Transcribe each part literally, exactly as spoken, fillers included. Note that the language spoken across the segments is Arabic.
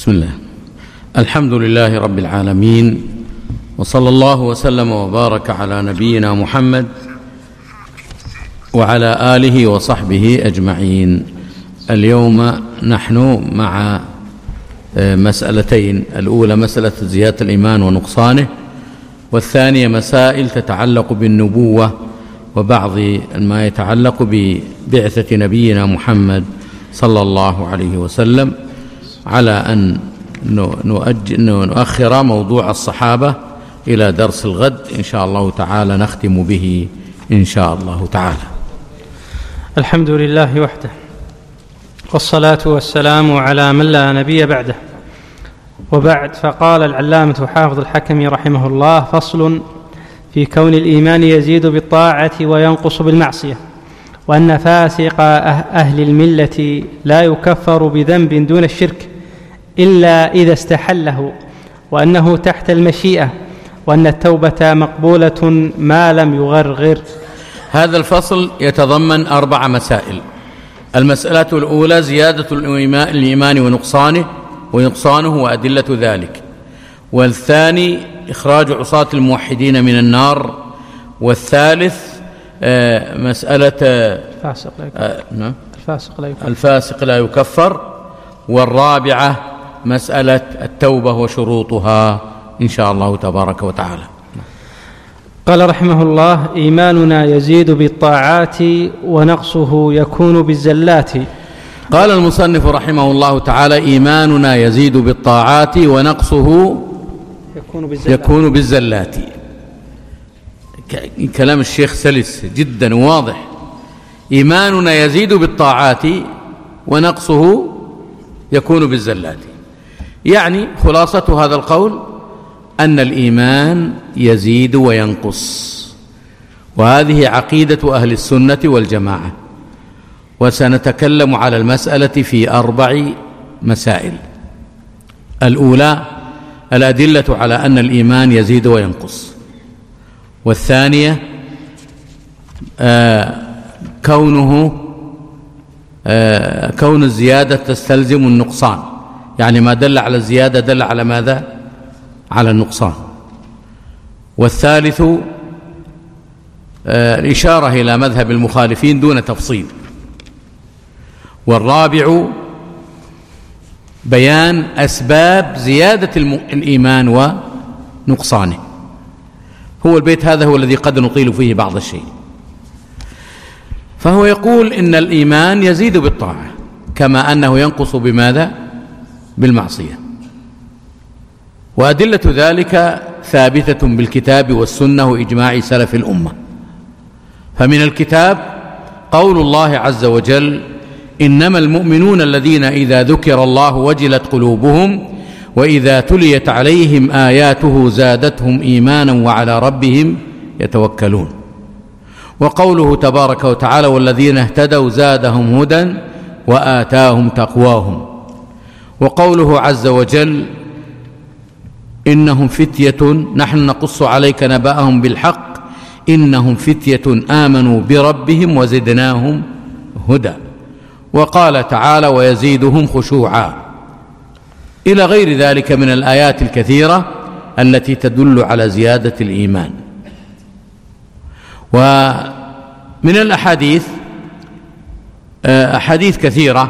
بسم الله. الحمد لله رب العالمين، وصلى الله وسلم وبارك على نبينا محمد وعلى آله وصحبه أجمعين. اليوم نحن مع مسألتين: الأولى مسألة زيادة الإيمان ونقصانه، والثانية مسائل تتعلق بالنبوة وبعض ما يتعلق ببعثة نبينا محمد صلى الله عليه وسلم، على أن نؤخر موضوع الصحابة إلى درس الغد إن شاء الله تعالى، نختم به إن شاء الله تعالى. الحمد لله وحده، والصلاة والسلام على من لا نبي بعده، وبعد. فقال العلامة حافظ الحكمي رحمه الله: فصل في كون الإيمان يزيد بالطاعة وينقص بالمعصية، وأن فاسق أهل الملة لا يكفر بذنب دون الشرك إلا إذا استحله، وأنه تحت المشيئة، وأن التوبة مقبولة ما لم يغرغر. هذا الفصل يتضمن أربع مسائل. المسألة الأولى زيادة الإيمان ونقصانه ونقصانه وأدلة ذلك، والثاني إخراج عصاة الموحدين من النار، والثالث آه مسألة الفاسق لا يكفر. آه نعم الفاسق لا يكفر. الفاسق لا يكفر، والرابعة مسألة التوبة وشروطها إن شاء الله تبارك وتعالى. قال رحمه الله: إيماننا يزيد بالطاعات ونقصه يكون بالزلات. قال المصنف رحمه الله تعالى: إيماننا يزيد بالطاعات ونقصه يكون بالزلات, يكون بالزلات. كلام الشيخ سلس جدا وواضح. إيماننا يزيد بالطاعات ونقصه يكون بالزلات، يعني خلاصة هذا القول أن الإيمان يزيد وينقص، وهذه عقيدة أهل السنة والجماعة. وسنتكلم على المسألة في أربع مسائل. الأولى الأدلة على أن الإيمان يزيد وينقص، والثانية آه كونه آه كون الزيادة تستلزم النقصان، يعني ما دل على الزيادة دل على ماذا؟ على النقصان. والثالث آه الإشارة إلى مذهب المخالفين دون تفصيل. والرابع بيان أسباب زيادة الإيمان ونقصانه. هو البيت هذا هو الذي قد نطيل فيه بعض الشيء. فهو يقول إن الإيمان يزيد بالطاعة كما أنه ينقص بماذا؟ بالمعصية، وأدلة ذلك ثابتة بالكتاب والسنة وإجماع سلف الأمة. فمن الكتاب قول الله عز وجل: إنما المؤمنون الذين إذا ذكر الله وجلت قلوبهم وإذا تليت عليهم آياته زادتهم إيمانا وعلى ربهم يتوكلون. وقوله تبارك وتعالى: والذين اهتدوا زادهم هدى وآتاهم تقواهم. وقوله عز وجل: إنهم فتية نحن نقص عليك نبأهم بالحق إنهم فتية آمنوا بربهم وزدناهم هدى. وقال تعالى: ويزيدهم خشوعا، إلى غير ذلك من الآيات الكثيرة التي تدل على زيادة الإيمان. ومن الأحاديث أحاديث كثيرة،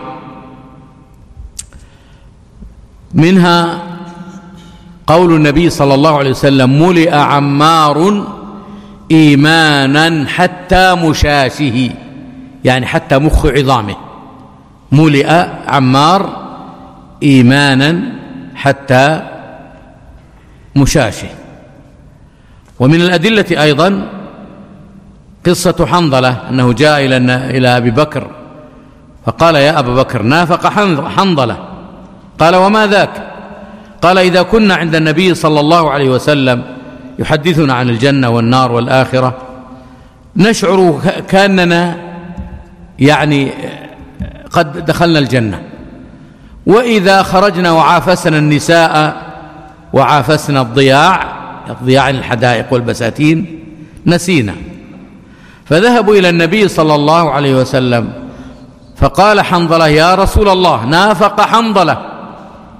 منها قول النبي صلى الله عليه وسلم: ملئ عمار إيمانا حتى مشاشه، يعني حتى مخ عظامه. ملئ عمار إيمانا حتى مشاشه. ومن الأدلة أيضا قصة حنظلة، أنه جاء إلى أبي بكر فقال: يا أبا بكر نافق حنظلة. قال: وما ذاك؟ قال: إذا كنا عند النبي صلى الله عليه وسلم يحدثنا عن الجنة والنار والآخرة نشعر كأننا يعني قد دخلنا الجنة، وإذا خرجنا وعافسنا النساء وعافسنا الضياع، الضياع الحدائق والبساتين، نسينا. فذهبوا إلى النبي صلى الله عليه وسلم فقال حنظلة: يا رسول الله نافق حنظلة.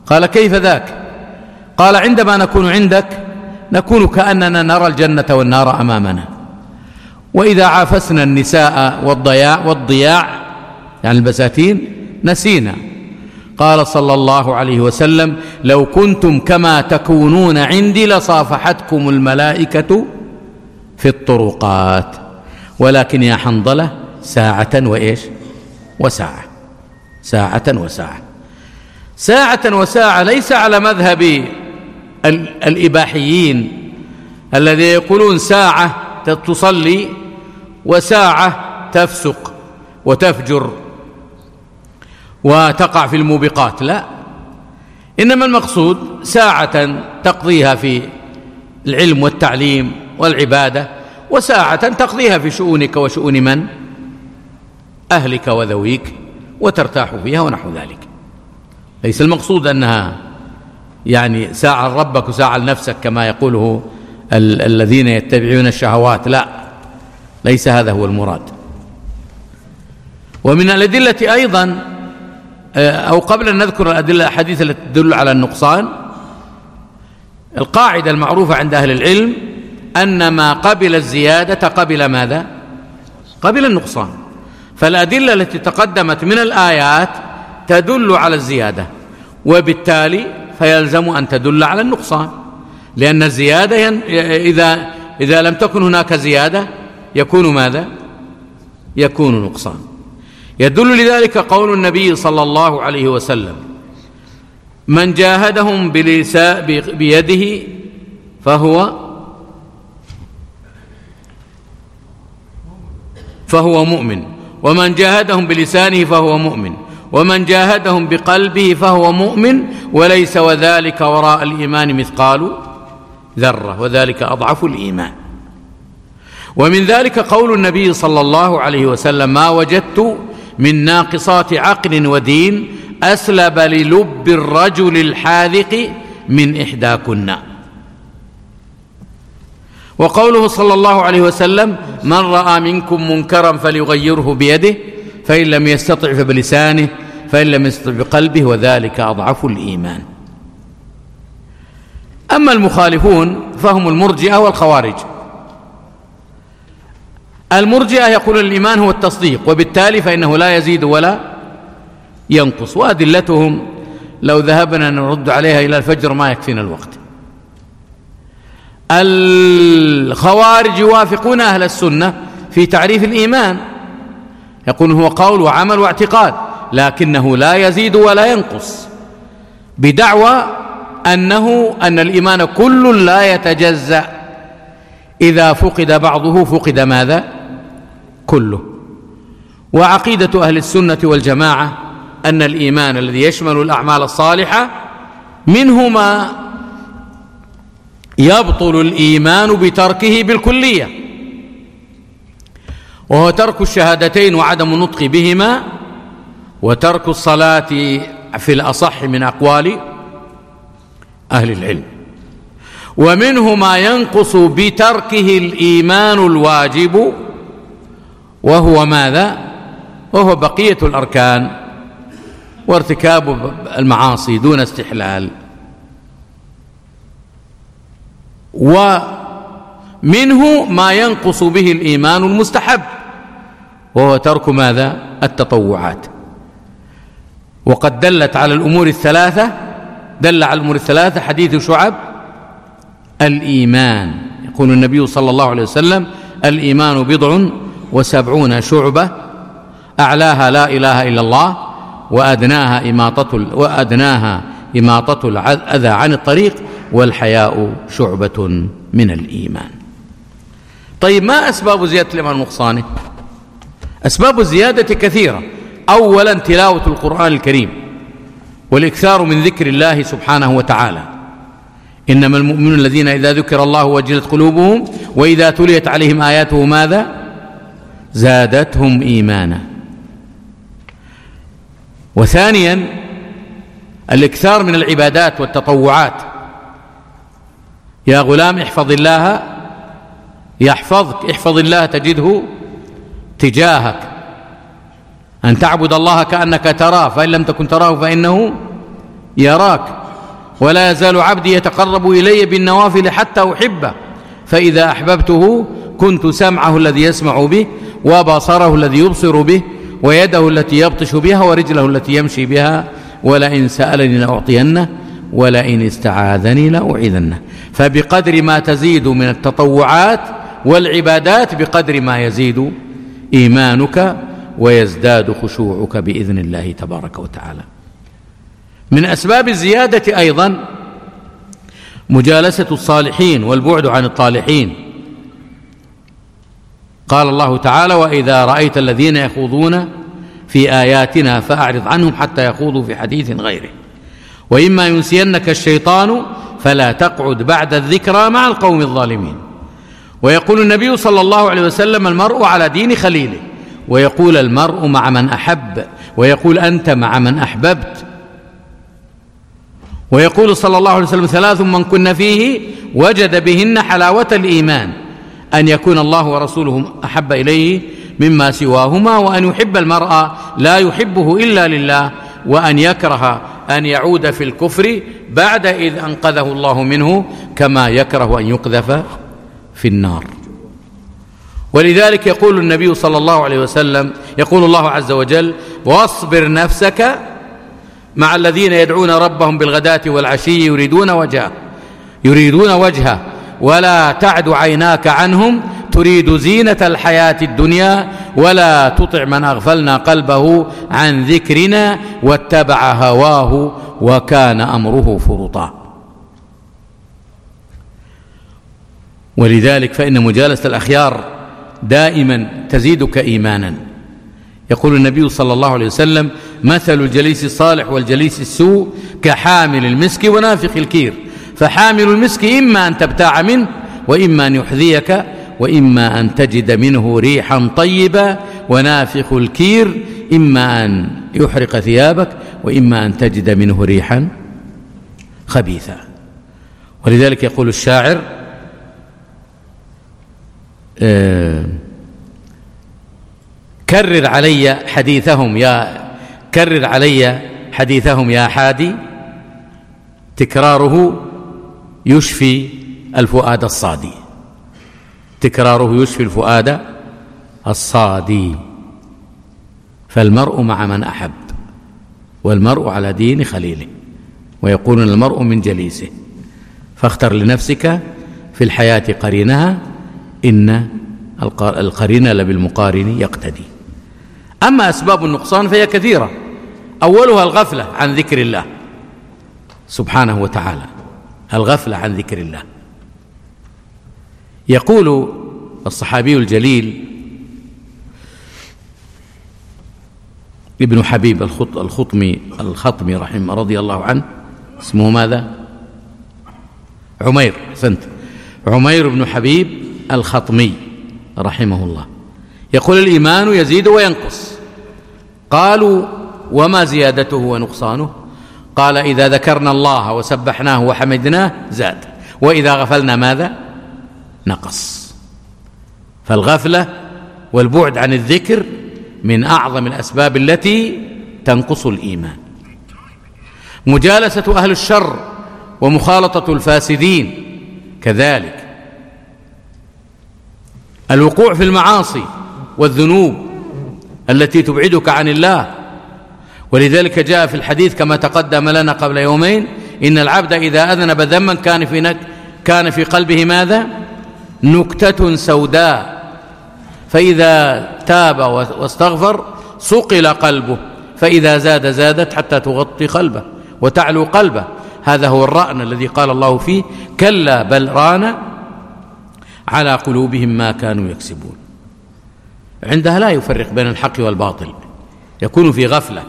قال: كيف ذاك؟ قال: عندما نكون عندك نكون كأننا نرى الجنة والنار أمامنا، وإذا عافسنا النساء والضياع والضياع يعني البساتين نسينا. قال صلى الله عليه وسلم: لو كنتم كما تكونون عندي لصافحتكم الملائكة في الطرقات، ولكن يا حنظلة ساعة وإيش وساعة، ساعة وساعة. ساعة وساعة ليس على مذهب الإباحيين الذي يقولون ساعة تصلي وساعة تفسق وتفجر وتقع في الموبقات، لا، إنما المقصود ساعة تقضيها في العلم والتعليم والعبادة، وساعة تقضيها في شؤونك وشؤون من؟ أهلك وذويك، وترتاح فيها ونحو ذلك. ليس المقصود أنها يعني ساعة لربك وساعة لنفسك كما يقوله ال- الذين يتبعون الشهوات، لا، ليس هذا هو المراد. ومن الأدلة أيضا، أو قبل أن نذكر الأدلة الأحاديث التي تدل على النقصان، القاعدة المعروفة عند أهل العلم أن ما قبل الزيادة قبل ماذا؟ قبل النقصان. فالأدلة التي تقدمت من الآيات تدل على الزيادة، وبالتالي فيلزم أن تدل على النقصان، لأن الزيادة ين... إذا إذا لم تكن هناك زيادة يكون ماذا؟ يكون نقصان. يدل لذلك قول النبي صلى الله عليه وسلم: من جاهدهم بلسا... بيده فهو فهو مؤمن، ومن جاهدهم بلسانه فهو مؤمن، ومن جاهدهم بقلبه فهو مؤمن، وليس وذلك وراء الإيمان مثقال ذرة، وذلك أضعف الإيمان. ومن ذلك قول النبي صلى الله عليه وسلم: ما وجدت من ناقصات عقل ودين أسلب للب الرجل الحاذق من إحداكن. وقوله صلى الله عليه وسلم: من رأى منكم منكرا فليغيره بيده، فإن لم يستطع فبلسانه، فإن لم يستطع بقلبه، وذلك أضعف الإيمان. أما المخالفون فهم المرجئة والخوارج. المرجئة يقولون الإيمان هو التصديق، وبالتالي فإنه لا يزيد ولا ينقص، وأدلتهم لو ذهبنا نرد عليها إلى الفجر ما يكفينا الوقت. الخوارج يوافقون أهل السنة في تعريف الإيمان، يقول هو قول وعمل واعتقاد، لكنه لا يزيد ولا ينقص، بدعوى أنه أن الإيمان كل لا يتجزأ، إذا فقد بعضه فقد ماذا؟ كله. وعقيدة أهل السنة والجماعة أن الإيمان الذي يشمل الأعمال الصالحة منه ما يبطل الإيمان بتركه بالكلية، وهو ترك الشهادتين وعدم النطق بهما، وترك الصلاة في الأصح من أقوال أهل العلم. ومنه ما ينقص بتركه الإيمان الواجب، وهو ماذا؟ وهو بقية الأركان وارتكاب المعاصي دون استحلال. ومنه ما ينقص به الإيمان المستحب، وهو ترك ماذا؟ التطوعات. وقد دلت على الأمور الثلاثة دل على الأمور الثلاثة حديث شعب الإيمان. يقول النبي صلى الله عليه وسلم: الإيمان بضع وسبعون شعبة، أعلاها لا إله إلا الله، وأدناها إماطة وأدناها إماطة الأذى عن الطريق، والحياء شعبة من الإيمان. طيب، ما أسباب زيادة الإيمان ونقصانه؟ أسباب الزيادة كثيرة. أولا تلاوة القرآن الكريم والإكثار من ذكر الله سبحانه وتعالى. إنما المؤمنون الذين إذا ذكر الله وجلت قلوبهم وإذا تليت عليهم آياته ماذا؟ زادتهم إيمانا. وثانيا الإكثار من العبادات والتطوعات. يا غلام احفظ الله يحفظك، احفظ الله تجده تجاهك، أن تعبد الله كأنك تراه، فإن لم تكن تراه فإنه يراك. ولا يزال عبدي يتقرب إلي بالنوافل حتى أحبه، فإذا أحببته كنت سمعه الذي يسمع به، وبصره الذي يبصر به، ويده التي يبطش بها، ورجله التي يمشي بها، ولئن سألني لأعطينه، ولئن استعاذني لأعيذنه. فبقدر ما تزيد من التطوعات والعبادات بقدر ما يزيد إيمانك ويزداد خشوعك بإذن الله تبارك وتعالى. من أسباب الزيادة أيضا مجالسة الصالحين والبعد عن الطالحين. قال الله تعالى: وإذا رأيت الذين يخوضون في آياتنا فأعرض عنهم حتى يخوضوا في حديث غيره، وإما ينسينك الشيطان فلا تقعد بعد الذكرى مع القوم الظالمين. ويقول النبي صلى الله عليه وسلم: المرء على دين خليله، ويقول: المرء مع من أحب، ويقول: أنت مع من أحببت. ويقول صلى الله عليه وسلم: ثلاث من كن فيه وجد بهن حلاوة الإيمان: أن يكون الله ورسوله أحب إليه مما سواهما، وأن يحب المرء لا يحبه إلا لله، وأن يكره أن يعود في الكفر بعد إذ أنقذه الله منه، كما يكره أن يقذف في النار. ولذلك يقول النبي صلى الله عليه وسلم، يقول الله عز وجل: واصبر نفسك مع الذين يدعون ربهم بالغداة والعشي يريدون وجهه يريدون وجهه ولا تعد عيناك عنهم تريد زينة الحياة الدنيا، ولا تطع من أغفلنا قلبه عن ذكرنا واتبع هواه وكان أمره فرطا. ولذلك فإن مجالسة الأخيار دائما تزيدك إيمانا. يقول النبي صلى الله عليه وسلم: مثل الجليس الصالح والجليس السوء كحامل المسك ونافخ الكير، فحامل المسك إما أن تبتاع منه، وإما أن يحذيك، وإما أن تجد منه ريحا طيبة، ونافخ الكير إما أن يحرق ثيابك، وإما أن تجد منه ريحا خبيثا. ولذلك يقول الشاعر: آه كرر علي حديثهم يا كرر علي حديثهم يا حادي، تكراره يشفي الفؤاد الصادي تكراره يشفي الفؤاد الصادي. فالمرء مع من أحب، والمرء على دين خليله، ويقولون المرء من جليسه، فاختر لنفسك في الحياة قرينها، إن القرين لبالمقارن يقتدي. أما أسباب النقصان فهي كثيرة، أولها الغفلة عن ذكر الله سبحانه وتعالى، الغفلة عن ذكر الله. يقول الصحابي الجليل ابن حبيب الخطمي الخطمي رحمه رضي الله عنه، اسمه ماذا؟ عمير، أحسنت، عمير بن حبيب الخطمي رحمه الله، يقول: الإيمان يزيد وينقص. قالوا: وما زيادته ونقصانه؟ قال: إذا ذكرنا الله وسبحناه وحمدناه زاد، وإذا غفلنا ماذا؟ نقص. فالغفلة والبعد عن الذكر من أعظم الأسباب التي تنقص الإيمان. مجالسة أهل الشر ومخالطة الفاسدين كذلك. الوقوع في المعاصي والذنوب التي تبعدك عن الله. ولذلك جاء في الحديث كما تقدم لنا قبل يومين: إن العبد إذا أذنب ذنبا كان في نك كان في قلبه ماذا؟ نكتة سوداء، فإذا تاب واستغفر صقل قلبه، فإذا زاد زادت حتى تغطي قلبه وتعلو قلبه. هذا هو الرأن الذي قال الله فيه: كلا بل ران على قلوبهم ما كانوا يكسبون. عندها لا يفرق بين الحق والباطل، يكون في غفلة.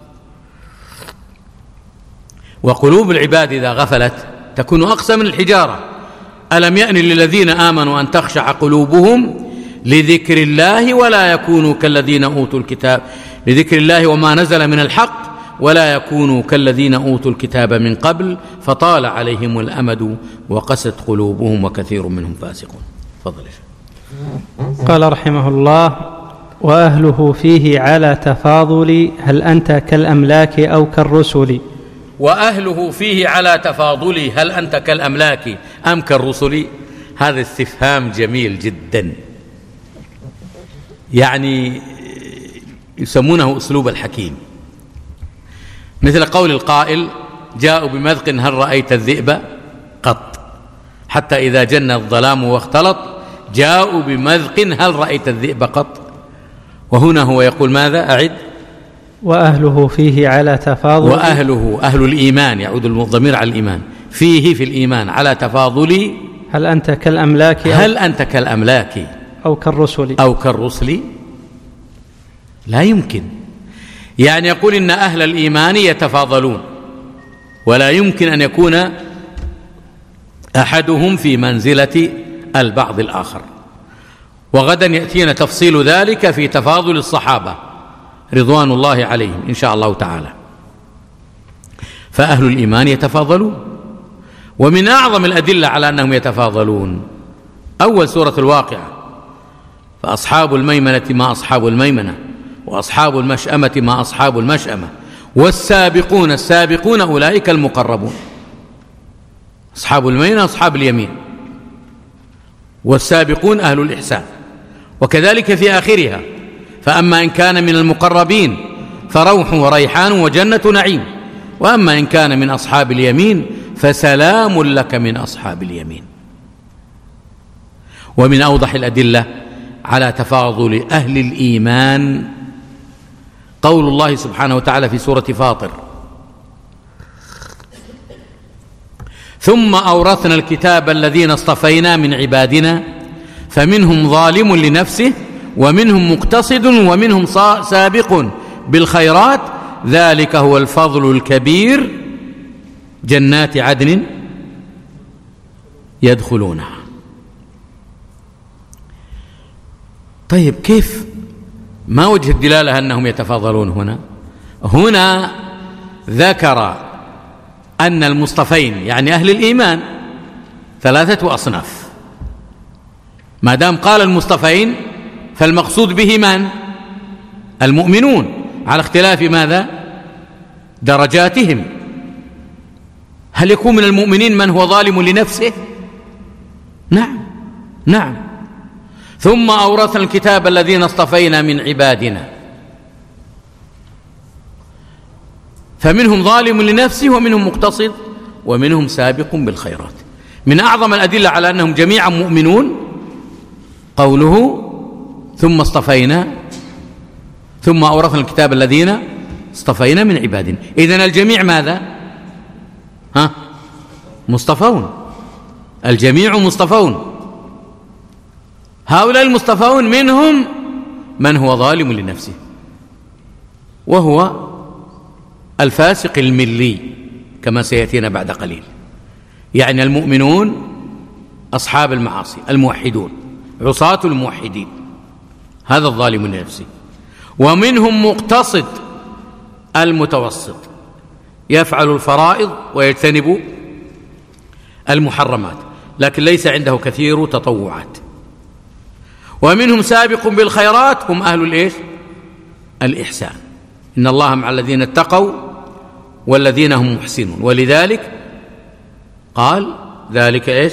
وقلوب العباد إذا غفلت تكون أقسى من الحجارة. ألم يأن للذين آمنوا أن تخشع قلوبهم لذكر الله ولا يكونوا كالذين أوتوا الكتاب لذكر الله وما نزل من الحق ولا يكونوا كالذين أوتوا الكتاب من قبل فطال عليهم الأمد وقست قلوبهم وكثير منهم فاسقون. تفضل. قال رحمه الله: وأهله فيه على تفاضل، هل أنت كالأملاك أو كالرسل؟ وأهله فيه على تفاضلي هل أنت كالأملاك أم كالرسل؟ هذا استفهام جميل جدا، يعني يسمونه أسلوب الحكيم، مثل قول القائل جاءوا بمذق هل رأيت الذئب قط، حتى إذا جن الظلام واختلط جاءوا بمذق هل رأيت الذئب قط. وهنا هو يقول ماذا؟ أعد. وأهله فيه على تفاضل. وأهله أهل الإيمان، يعود الضمير على الإيمان، فيه في الإيمان على تفاضل هل أنت كالأملاك هل أنت كالأملاك أو كالرسل أو كالرسل. لا يمكن، يعني يقول إن أهل الإيمان يتفاضلون، ولا يمكن أن يكون أحدهم في منزلة البعض الآخر. وغدا يأتينا تفصيل ذلك في تفاضل الصحابة رضوان الله عليهم إن شاء الله تعالى. فأهل الإيمان يتفاضلون، ومن أعظم الأدلة على أنهم يتفاضلون أول سورة الواقعة، فأصحاب الميمنة ما أصحاب الميمنة، وأصحاب المشأمة ما أصحاب المشأمة، والسابقون السابقون أولئك المقربون. أصحاب الميمنة أصحاب اليمين، والسابقون أهل الإحسان. وكذلك في آخرها، فأما إن كان من المقربين فروح وريحان وجنة نعيم، وأما إن كان من أصحاب اليمين فسلام لك من أصحاب اليمين. ومن أوضح الأدلة على تفاضل أهل الإيمان قول الله سبحانه وتعالى في سورة فاطر: ثم أورثنا الكتاب الذين اصطفينا من عبادنا فمنهم ظالم لنفسه ومنهم مقتصد ومنهم سابق بالخيرات ذلك هو الفضل الكبير جنات عدن يدخلونها. طيب كيف، ما وجه الدلالة أنهم يتفاضلون هنا؟ هنا ذكر أن المصطفين يعني أهل الإيمان ثلاثة أصناف، ما دام قال المصطفين فالمقصود به من؟ المؤمنون، على اختلاف ماذا؟ درجاتهم. هل يكون من المؤمنين من هو ظالم لنفسه؟ نعم نعم. ثم أورثنا الكتاب الذين اصطفينا من عبادنا فمنهم ظالم لنفسه ومنهم مقتصد ومنهم سابق بالخيرات. من أعظم الأدلة على أنهم جميعا مؤمنون قوله ثم اصطفينا ثم أورثنا الكتاب الذين اصطفينا من عبادنا. إذن الجميع ماذا؟ ها؟ مصطفون، الجميع مصطفون. هؤلاء المصطفون منهم من هو ظالم لنفسه وهو الفاسق الملي كما سيأتينا بعد قليل، يعني المؤمنون أصحاب المعاصي الموحدون عصاة الموحدين، هذا الظالم لنفسه. ومنهم مقتصد المتوسط يفعل الفرائض ويجتنب المحرمات لكن ليس عنده كثير تطوعات. ومنهم سابق بالخيرات هم أهل الإيش؟ الإحسان. إن الله مع الذين اتقوا والذين هم محسنون، ولذلك قال ذلك إيش؟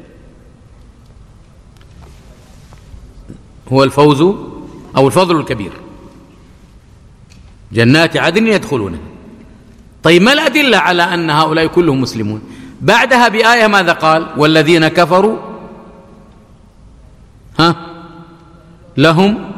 هو الفوز أو الفضل الكبير جنات عدن يدخلونها. طيب ما الأدلة على أن هؤلاء كلهم مسلمون؟ بعدها بآية ماذا قال؟ والذين كفروا ها لهم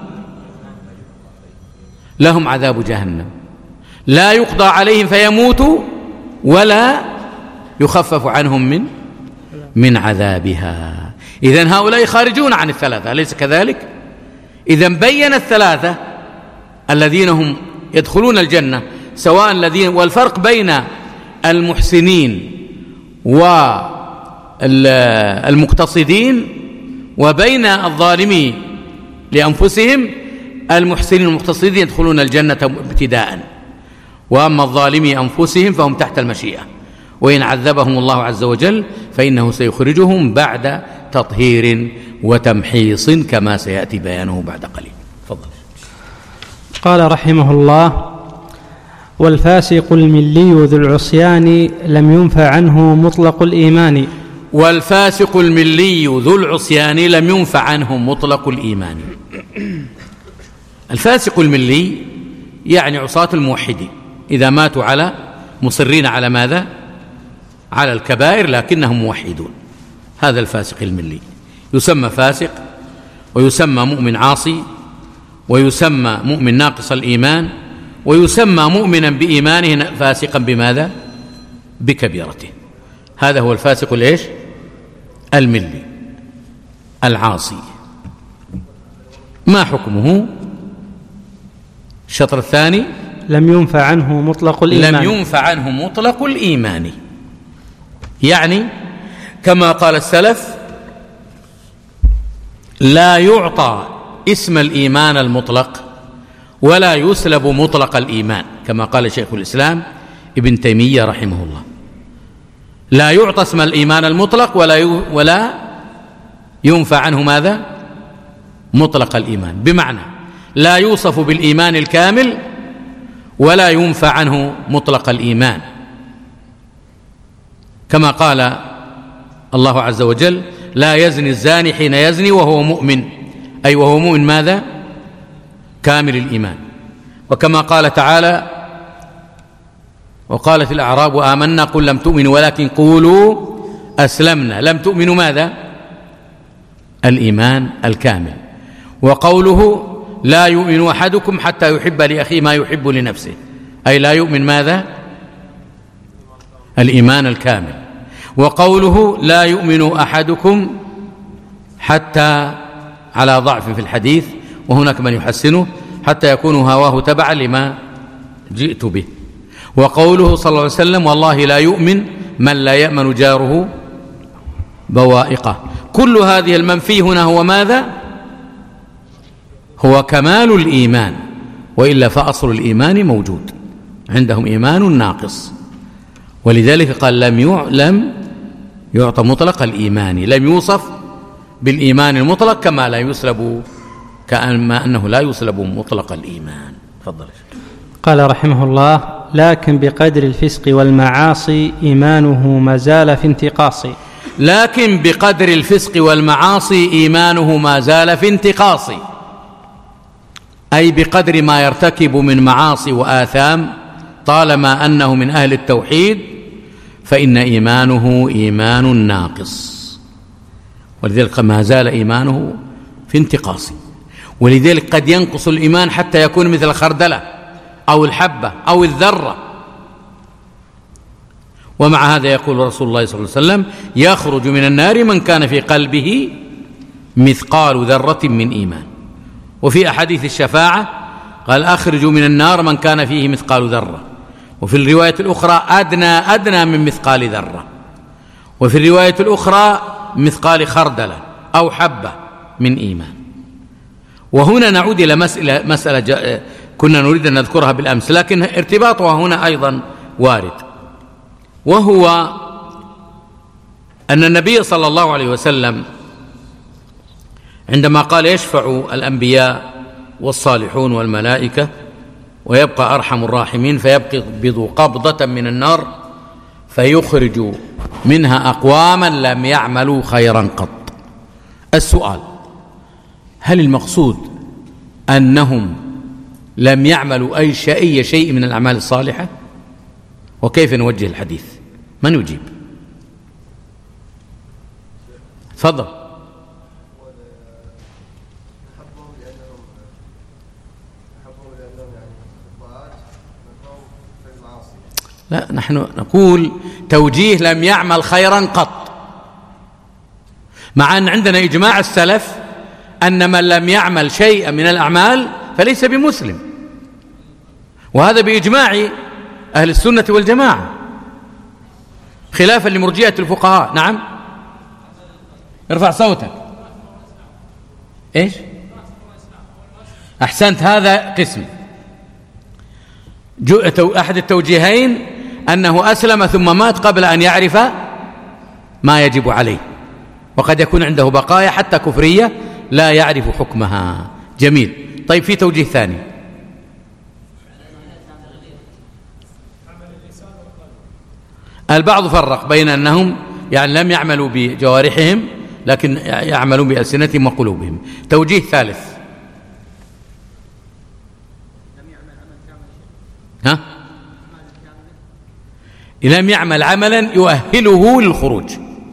لهم عذاب جهنم لا يقضى عليهم فيموتوا ولا يخفف عنهم من من عذابها. إذن هؤلاء خارجون عن الثلاثة، أليس كذلك؟ إذن بين الثلاثة الذين هم يدخلون الجنة سواء الذين، والفرق بين المحسنين والمقتصدين وبين الظالمين لأنفسهم. المحسنين والمقتصدين يدخلون الجنة ابتداء، وأما الظالمي أنفسهم فهم تحت المشيئة، وإن عذبهم الله عز وجل فإنه سيخرجهم بعد تطهير وتمحيص كما سيأتي بيانه بعد قليل. تفضل. قال رحمه الله: والفاسق الملي ذو العصيان لم ينفع عنه مطلق الإيمان. والفاسق الملي ذو العصيان لم ينفع عنه مطلق الإيمان. الفاسق الملي يعني عصاة الموحدين إذا ماتوا على مصرين على ماذا؟ على الكبائر لكنهم موحدون، هذا الفاسق الملي يسمى فاسق، ويسمى مؤمن عاصي، ويسمى مؤمن ناقص الإيمان، ويسمى مؤمنا بإيمانه فاسقا بماذا؟ بكبيرته. هذا هو الفاسق الإيش؟ الملي العاصي. ما حكمه؟ الشطر الثاني لم ينفع عنه مطلق الإيمان. لم ينفع عنه مطلق الإيمان، يعني كما قال السلف لا يعطى اسم الإيمان المطلق ولا يسلب مطلق الإيمان، كما قال شيخ الإسلام ابن تيمية رحمه الله، لا يعطى اسم الإيمان المطلق ولا ولا ينفع عنه ماذا؟ مطلق الإيمان، بمعنى لا يوصف بالإيمان الكامل ولا ينفع عنه مطلق الإيمان، كما قال الله عز وجل لا يزني الزاني حين يزني وهو مؤمن، أي وهو مؤمن ماذا؟ كامل الإيمان. وكما قال تعالى وقالت الأعراب آمنا قل لم تؤمنوا ولكن قولوا أسلمنا، لم تؤمنوا ماذا؟ الإيمان الكامل. وقوله لا يؤمن أحدكم حتى يحب لأخيه ما يحب لنفسه، أي لا يؤمن ماذا؟ الإيمان الكامل. وقوله لا يؤمن أحدكم حتى على ضعف في الحديث، وهناك من يحسنه حتى يكون هواه تبعا لما جئت به. وقوله صلى الله عليه وسلم والله لا يؤمن من لا يأمن جاره بوائقه. كل هذه المنفي هنا هو ماذا؟ هو كمال الإيمان، وإلا فأصل الإيمان موجود، عندهم إيمان ناقص، ولذلك قال لم يعلم يعطى مطلق الإيمان، لم يوصف بالإيمان المطلق كما لا يسلب كما أنه لا يسلب مطلق الإيمان. تفضل. قال رحمه الله لكن بقدر الفسق والمعاصي إيمانه ما زال في انتقاص. لكن بقدر الفسق والمعاصي إيمانه ما زال في انتقاص، أي بقدر ما يرتكب من معاصي وآثام طالما أنه من أهل التوحيد فإن إيمانه إيمان ناقص، ولذلك ما زال إيمانه في انتقاص. ولذلك قد ينقص الإيمان حتى يكون مثل الخردلة أو الحبة أو الذرة. ومع هذا يقول رسول الله صلى الله عليه وسلم يخرج من النار من كان في قلبه مثقال ذرة من إيمان. وفي أحاديث الشفاعة قال أخرجوا من النار من كان فيه مثقال ذرة، وفي الرواية الأخرى أدنى أدنى من مثقال ذرة، وفي الرواية الأخرى مثقال خردلة أو حبة من إيمان. وهنا نعود إلى مسألة, مسألة كنا نريد أن نذكرها بالأمس لكن ارتباطها هنا أيضا وارد، وهو أن النبي صلى الله عليه وسلم عندما قال يشفع الأنبياء والصالحون والملائكة ويبقى أرحم الراحمين فيقبض قبضة من النار فيخرج منها أقواما لم يعملوا خيرا قط. السؤال هل المقصود أنهم لم يعملوا أي شيء, أي شيء من الأعمال الصالحة؟ وكيف نوجه الحديث؟ من يجيب؟ تفضل. لا، نحن نقول توجيه لم يعمل خيرا قط، مع أن عندنا إجماع السلف أن من لم يعمل شيئا من الأعمال فليس بمسلم، وهذا بإجماع أهل السنة والجماعة خلافا لمرجئة الفقهاء. نعم، ارفع صوتك. إيش؟ أحسنت، هذا قسم. أحد التوجيهين أنه أسلم ثم مات قبل أن يعرف ما يجب عليه، وقد يكون عنده بقايا حتى كفرية لا يعرف حكمها. جميل. طيب، في توجيه ثاني. البعض فرق بين أنهم يعني لم يعملوا بجوارحهم لكن يعملون بألسنتهم وقلوبهم. توجيه ثالث، ها؟ لم يعمل عملا يؤهله للخروج،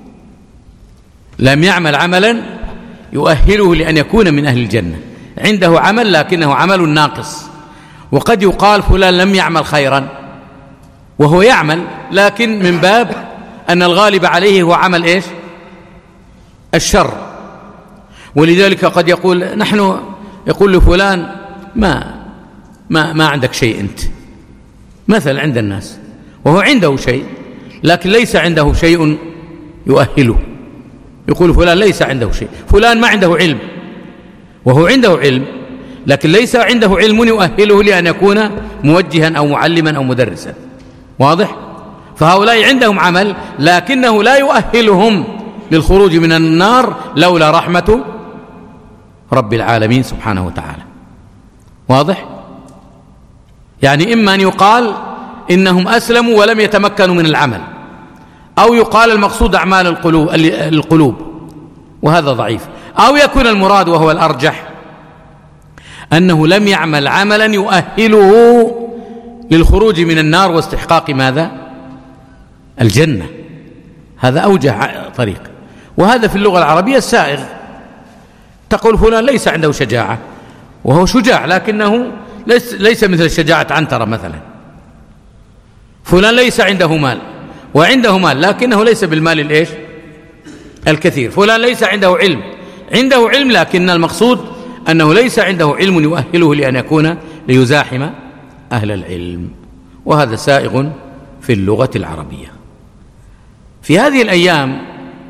لم يعمل عملا يؤهله لأن يكون من أهل الجنة، عنده عمل لكنه عمل ناقص. وقد يقال فلان لم يعمل خيرا وهو يعمل، لكن من باب أن الغالب عليه هو عمل إيش؟ الشر. ولذلك قد يقول نحن يقول لفلان ما ما ما عندك شيء أنت، مثل عند الناس، وهو عنده شيء لكن ليس عنده شيء يؤهله. يقول فلان ليس عنده شيء، فلان ما عنده علم وهو عنده علم لكن ليس عنده علم يؤهله لأن يكون موجها أو معلما أو مدرسا. واضح؟ فهؤلاء عندهم عمل لكنه لا يؤهلهم للخروج من النار لولا رحمة رب العالمين سبحانه وتعالى. واضح؟ يعني إما أن يقال إنهم أسلموا ولم يتمكنوا من العمل، أو يقال المقصود أعمال القلوب, القلوب وهذا ضعيف، أو يكون المراد وهو الأرجح أنه لم يعمل عملا يؤهله للخروج من النار واستحقاق ماذا؟ الجنة. هذا أوجه طريق، وهذا في اللغة العربية السائغ. تقول فلان ليس عنده شجاعة وهو شجاع لكنه ليس, ليس مثل شجاعة عنترة مثلا. فلان ليس عنده مال وعنده مال لكنه ليس بالمال الإيش؟ الكثير. فلان ليس عنده علم، عنده علم لكن المقصود أنه ليس عنده علم يؤهله لأن يكون ليزاحم أهل العلم، وهذا سائغ في اللغة العربية. في هذه الأيام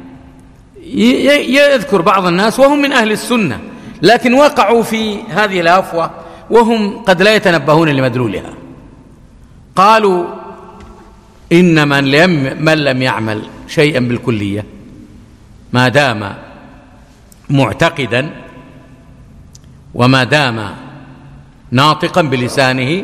يذكر بعض الناس وهم من أهل السنة لكن وقعوا في هذه الهفوة وهم قد لا يتنبهون لمدلولها. قالوا إن من لم, من لم يعمل شيئا بالكلية ما دام معتقدا وما دام ناطقا بلسانه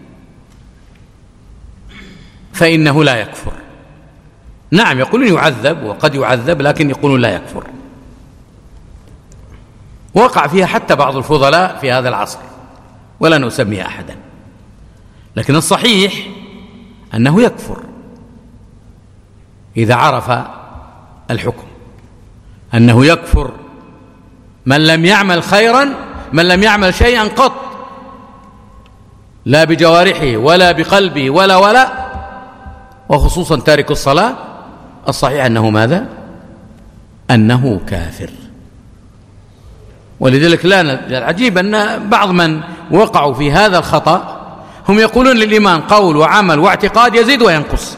فإنه لا يكفر. نعم، يقولون يعذب وقد يعذب لكن يقولون لا يكفر. وقع فيها حتى بعض الفضلاء في هذا العصر ولا نسمي أحدا، لكن الصحيح أنه يكفر إذا عرف الحكم، أنه يكفر من لم يعمل خيرا، من لم يعمل شيئا قط لا بجوارحه ولا بقلبه ولا ولا وخصوصا تارك الصلاة. الصحيح أنه ماذا؟ أنه كافر. ولذلك لا العجيب أن بعض من وقعوا في هذا الخطأ هم يقولون للإيمان قول وعمل واعتقاد يزيد وينقص،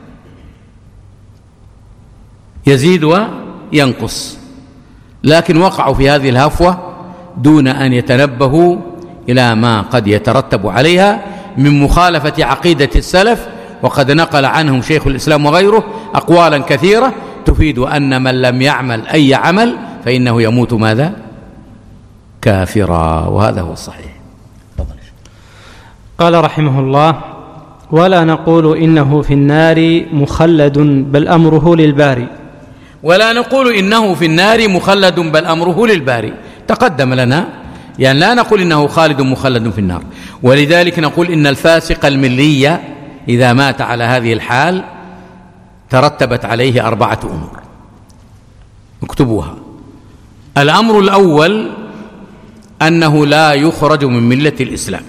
يزيد وينقص، لكن وقعوا في هذه الهفوة دون أن يتنبهوا إلى ما قد يترتب عليها من مخالفة عقيدة السلف. وقد نقل عنهم شيخ الإسلام وغيره أقوالا كثيرة تفيد أن من لم يعمل أي عمل فإنه يموت ماذا؟ كافرا، وهذا هو الصحيح. قال رحمه الله: ولا نقول إنه في النار مخلد بل أمره للباري. ولا نقول إنه في النار مخلد بل أمره للباري، تقدم لنا، يعني لا نقول إنه خالد مخلد في النار. ولذلك نقول إن الفاسق الملي إذا مات على هذه الحال ترتبت عليه أربعة أمور، اكتبوها. الأمر الأول أنه لا يخرج من ملة الإسلام.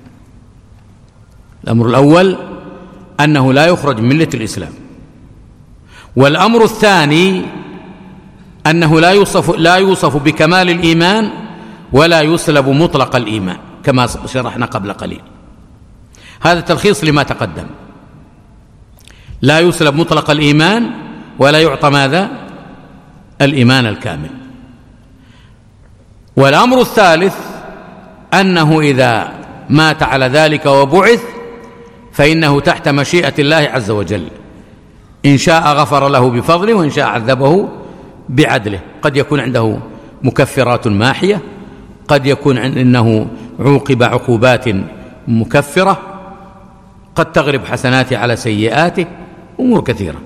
الأمر الأول أنه لا يخرج من ملة الإسلام. والأمر الثاني أنه لا يوصف, لا يوصف بكمال الإيمان ولا يسلب مطلق الإيمان كما شرحنا قبل قليل. هذا تلخيص لما تقدم. لا يسلب مطلق الإيمان ولا يعطى ماذا؟ الإيمان الكامل. والأمر الثالث أنه إذا مات على ذلك وبعث فإنه تحت مشيئة الله عز وجل، إن شاء غفر له بفضله وإن شاء عذبه بعدله. قد يكون عنده مكفرات ماحية، قد يكون إنه عوقب عقوبات مكفرة، قد تغلب حسناته على سيئاته، أمور كثيرة.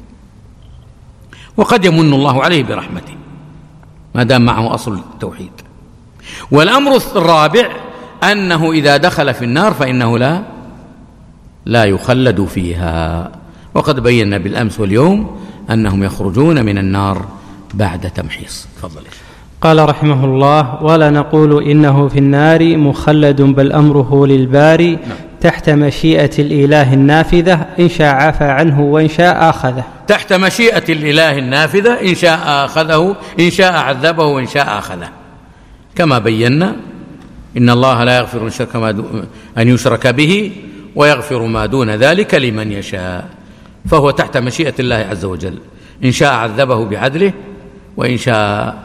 وقد يمن الله عليه برحمته ما دام معه أصل التوحيد. والأمر الرابع أنه إذا دخل في النار فإنه لا لا يخلد فيها، وقد بينا بالأمس واليوم أنهم يخرجون من النار بعد تمحيص. تفضل. قال رحمه الله: ولا نقول إنه في النار مخلد بل أمره للباري نعم. تحت مشيئة الإله النافذة، إن شاء عفى عنه وإن شاء أخذه. تحت مشيئة الإله النافذة، إن شاء أخذه، إن شاء عذبه وإن شاء أخذه، كما بينا إن الله لا يغفر أن يشرك به ويغفر ما دون ذلك لمن يشاء، فهو تحت مشيئة الله عز وجل، إن شاء عذبه بعدله وإن شاء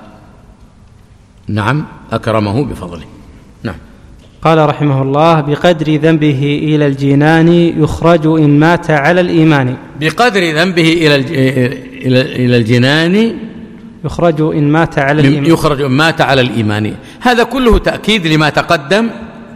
نعم أكرمه بفضله. نعم. قال رحمه الله: بقدر ذنبه إلى الجنان يخرج إن مات على الإيمان. بقدر ذنبه إلى إلى الجنان يخرج إن مات على الإيمان. يخرج إن مات على الإيمان. هذا كله تأكيد لما تقدم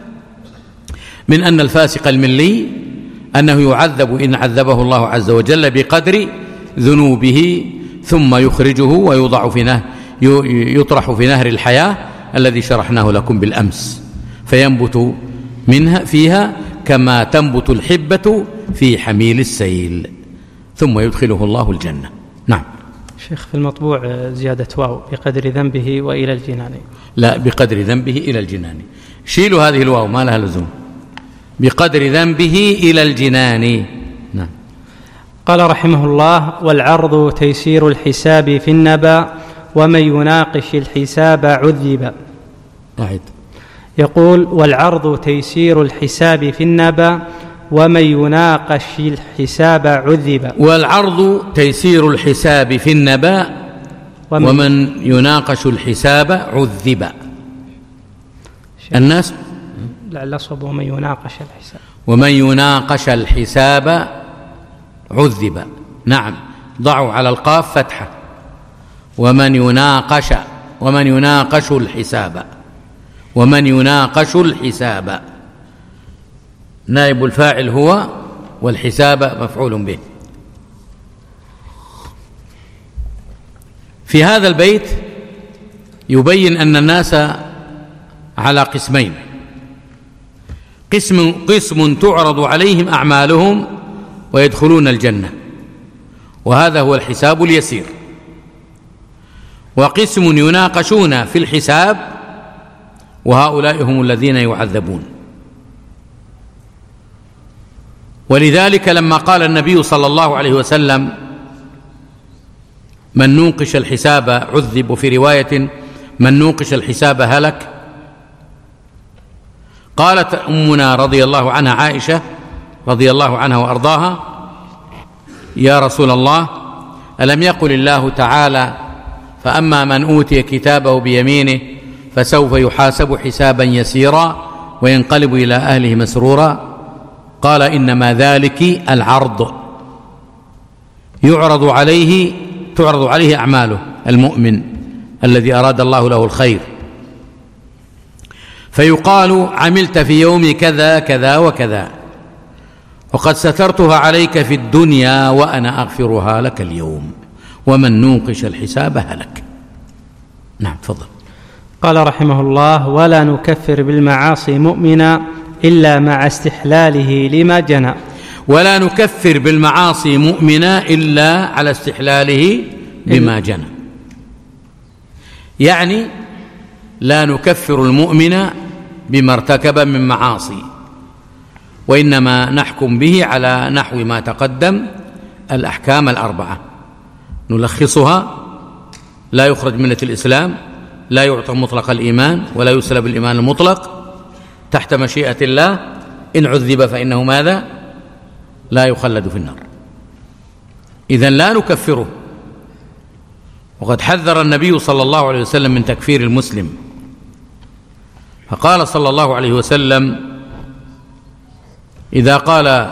من أن الفاسق الملي أنه يعذب إن عذبه الله عز وجل بقدر ذنوبه، ثم يخرجه ويوضع في نهر يطرح في نهر الحياة الذي شرحناه لكم بالأمس، فينبت منها فيها كما تنبت الحبة في حميل السيل، ثم يدخله الله الجنة. نعم. شيخ، في المطبوع زيادة واو: بقدر ذنبه وإلى الجنان. لا، بقدر ذنبه إلى الجنان. شيلوا هذه الواو، ما لها لزوم. بقدر ذنبه إلى الجنان. نعم. قال رحمه الله: والعرض تيسير الحساب في النبا، ومن يناقش الحساب عذب. أعد. يقول: والعرض تيسير الحساب في النبا، ومن يناقش الحساب عذب. والعرض تيسير الحساب في النبا، ومن, ومن يناقش الحساب عذب. الناس لعل أصب ومن يناقش الحساب. ومن يناقش الحساب عذب. نعم، ضعوا على القاف فتحة. ومن يناقش ومن يناقش الحساب ومن يناقش الحساب، نائب الفاعل هو، والحساب مفعول به. في هذا البيت يبين أن الناس على قسمين: قسم قسم تعرض عليهم أعمالهم ويدخلون الجنة، وهذا هو الحساب اليسير، وقسم يناقشون في الحساب، وهؤلاء هم الذين يعذبون. ولذلك لما قال النبي صلى الله عليه وسلم: من نوقش الحساب عذب، وفي رواية: من نوقش الحساب هلك، قالت أمنا رضي الله عنها عائشة رضي الله عنها وأرضاها: يا رسول الله، ألم يقل الله تعالى: فأما من أوتي كتابه بيمينه فسوف يحاسب حسابا يسيرا وينقلب إلى أهله مسرورا؟ قال: إنما ذلك العرض، يعرض عليه تعرض عليه أعماله المؤمن الذي أراد الله له الخير، فيقال: عملت في يوم كذا كذا وكذا، وقد سترتها عليك في الدنيا وأنا أغفرها لك اليوم، ومن نوقش الحساب هلك. نعم، تفضل. قال رحمه الله: ولا نكفر بالمعاصي مؤمنا إلا مع استحلاله لما جنى. ولا نكفر بالمعاصي مؤمنا إلا على استحلاله بما جنى، يعني لا نكفر المؤمن بما ارتكب من معاصي، وإنما نحكم به على نحو ما تقدم الأحكام الأربعة، نلخصها: لا يخرج من ملة الإسلام، لا يعطى مطلق الإيمان، ولا يسلب الإيمان المطلق، تحت مشيئة الله، إن عذب فإنه ماذا؟ لا يخلد في النار. إذن لا نكفره. وقد حذر النبي صلى الله عليه وسلم من تكفير المسلم، فقال صلى الله عليه وسلم: إذا قال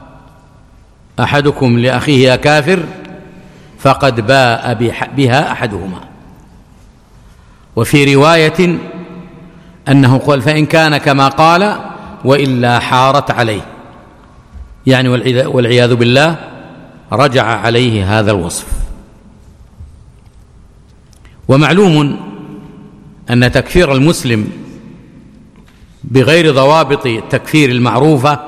أحدكم لأخيه يا كافر فقد باء بها أحدهما. وفي رواية أنه قال: فإن كان كما قال وإلا حارت عليه، يعني والعياذ بالله رجع عليه هذا الوصف. ومعلوم أن تكفير المسلم بغير ضوابط التكفير المعروفة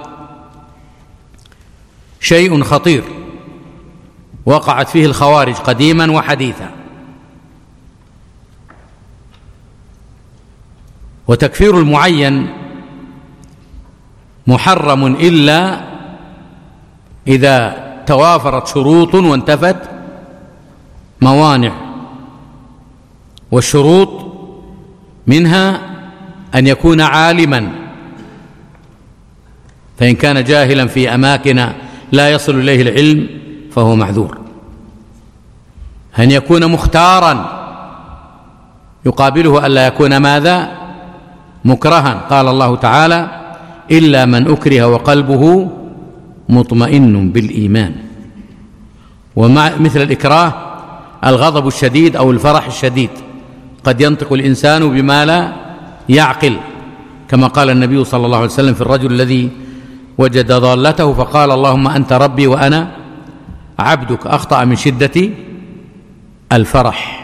شيء خطير وقعت فيه الخوارج قديما وحديثا. وتكفير المعين محرم إلا إذا توافرت شروط وانتفت موانع، والشروط منها أن يكون عالما، فإن كان جاهلا في أماكن لا يصل إليه العلم فهو معذور. أن يكون مختارا يقابله ألا يكون ماذا؟ مكرها. قال الله تعالى: إلا من أكره وقلبه مطمئن بالإيمان. ومع مثل الإكراه الغضب الشديد أو الفرح الشديد، قد ينطق الإنسان بما لا يعقل، كما قال النبي صلى الله عليه وسلم في الرجل الذي وجد ضالته فقال: اللهم أنت ربي وأنا عبدك، أخطأ من شدة الفرح.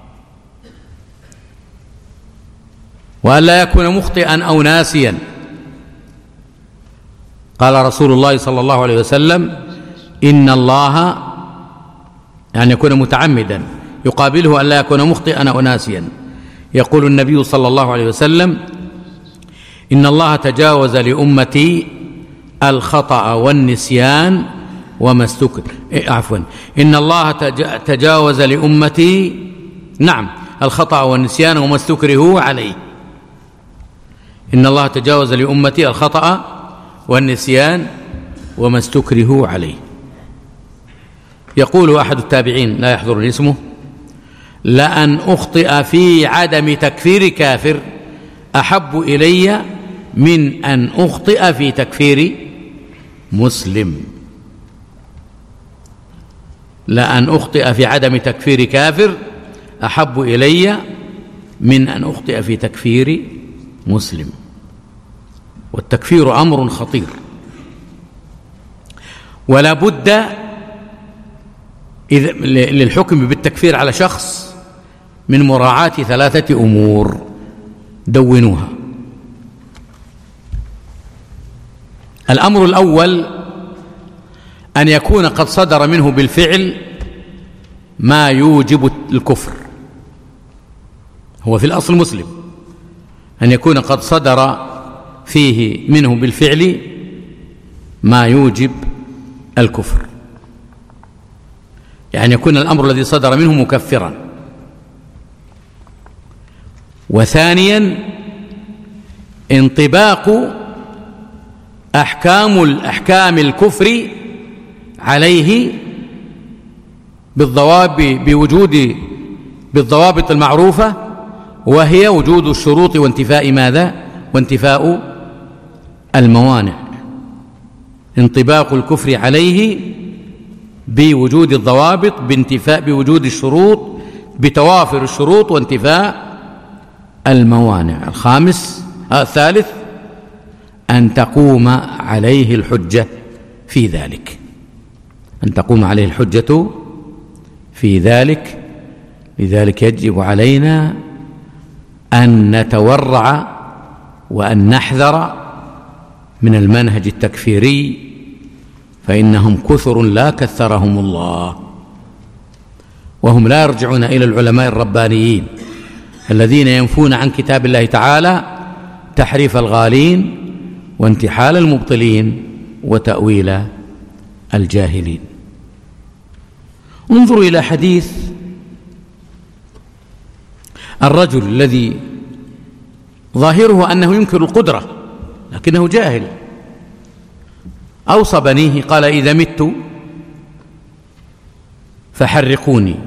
وأن لا يكون مخطئا أو ناسيا. قال رسول الله صلى الله عليه وسلم: إن الله، يعني يكون متعمدا، يقابله أن لا يكون مخطئا أو ناسيا. يقول النبي صلى الله عليه وسلم: إن الله تجاوز لأمتي الخطأ والنسيان وما استكره. عفوا إن الله تجاوز لأمتي نعم الخطأ والنسيان وما استكره عليه. إن الله تجاوز لأمتي الخطأ والنسيان وما استكره عليه. يقول أحد التابعين لا يحضرني اسمه: لأن أخطئ في عدم تكفير كافر أحب إلي من أن أخطئ في تكفير مسلم. لأن أخطئ في عدم تكفير كافر أحب إلي من أن أخطئ في تكفير مسلم. والتكفير أمر خطير، ولا بد للحكم بالتكفير على شخص من مراعاة ثلاثة أمور دونوها. الأمر الأول أن يكون قد صدر منه بالفعل ما يوجب الكفر. هو في الأصل مسلم، أن يكون قد صدر فيه منه بالفعل ما يوجب الكفر، يعني يكون الأمر الذي صدر منه مكفرا. وثانيا انطباق أحكام الأحكام الكفر عليه بالضوابط بوجود بالضوابط المعروفة، وهي وجود الشروط وانتفاء ماذا؟ وانتفاء الموانع. انطباق الكفر عليه بوجود الضوابط، بانتفاء بوجود الشروط، بتوافر الشروط وانتفاء الموانع. الخامس آه الثالث أن تقوم عليه الحجة في ذلك، أن تقوم عليه الحجة في ذلك. لذلك يجب علينا أن نتورع وأن نحذر من المنهج التكفيري، فإنهم كثر لا كثرهم الله، وهم لا يرجعون إلى العلماء الربانيين الذين ينفون عن كتاب الله تعالى تحريف الغالين وانتحال المبطلين وتأويل الجاهلين. انظروا إلى حديث الرجل الذي ظاهره أنه ينكر القدرة لكنه جاهل. أوصى بنيه قال: إذا مت فحرقوني،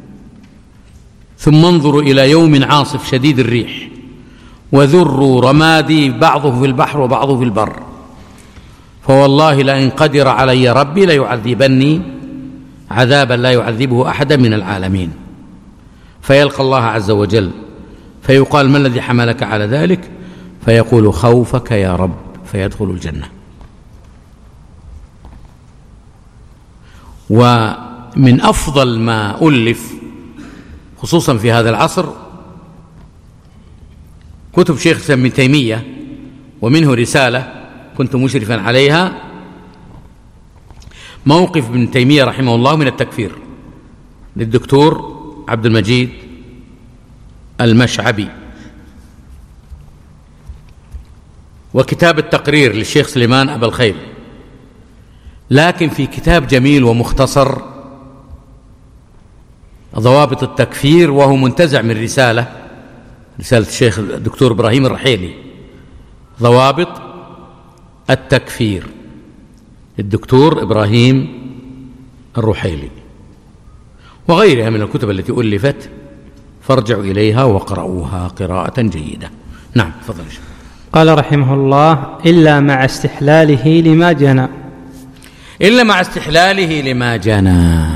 ثم انظروا إلى يوم عاصف شديد الريح وذروا رمادي بعضه في البحر وبعضه في البر، فوالله لئن قدر علي ربي ليعذبني عذابا لا يعذبه أحدا من العالمين. فيلقى الله عز وجل فيقال: ما الذي حملك على ذلك؟ فيقول: خوفك يا رب، فيدخل الجنة. ومن أفضل ما ألف خصوصا في هذا العصر كتب شيخ الإسلام ابن تيمية، ومنه رسالة كنت مشرفا عليها، موقف ابن تيمية رحمه الله من التكفير، للدكتور عبد المجيد المشعبي، وكتاب التقرير للشيخ سليمان أبا الخير. لكن في كتاب جميل ومختصر ضوابط التكفير، وهو منتزع من رسالة رسالة الشيخ الدكتور إبراهيم الرحيلي، ضوابط التكفير، الدكتور إبراهيم الرحيلي، وغيرها من الكتب التي ألفت، فارجعوا إليها وقرأوها قراءة جيدة. نعم، تفضل. قال رحمه الله: إلا مع استحلاله لما جنى. إلا مع استحلاله لما جنى.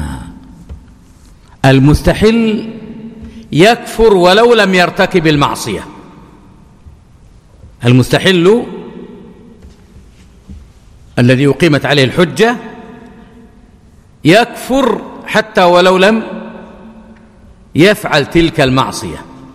المستحل يكفر ولو لم يرتكب المعصية. المستحل الذي أقيمت عليه الحجة يكفر حتى ولو لم يفعل تلك المعصية.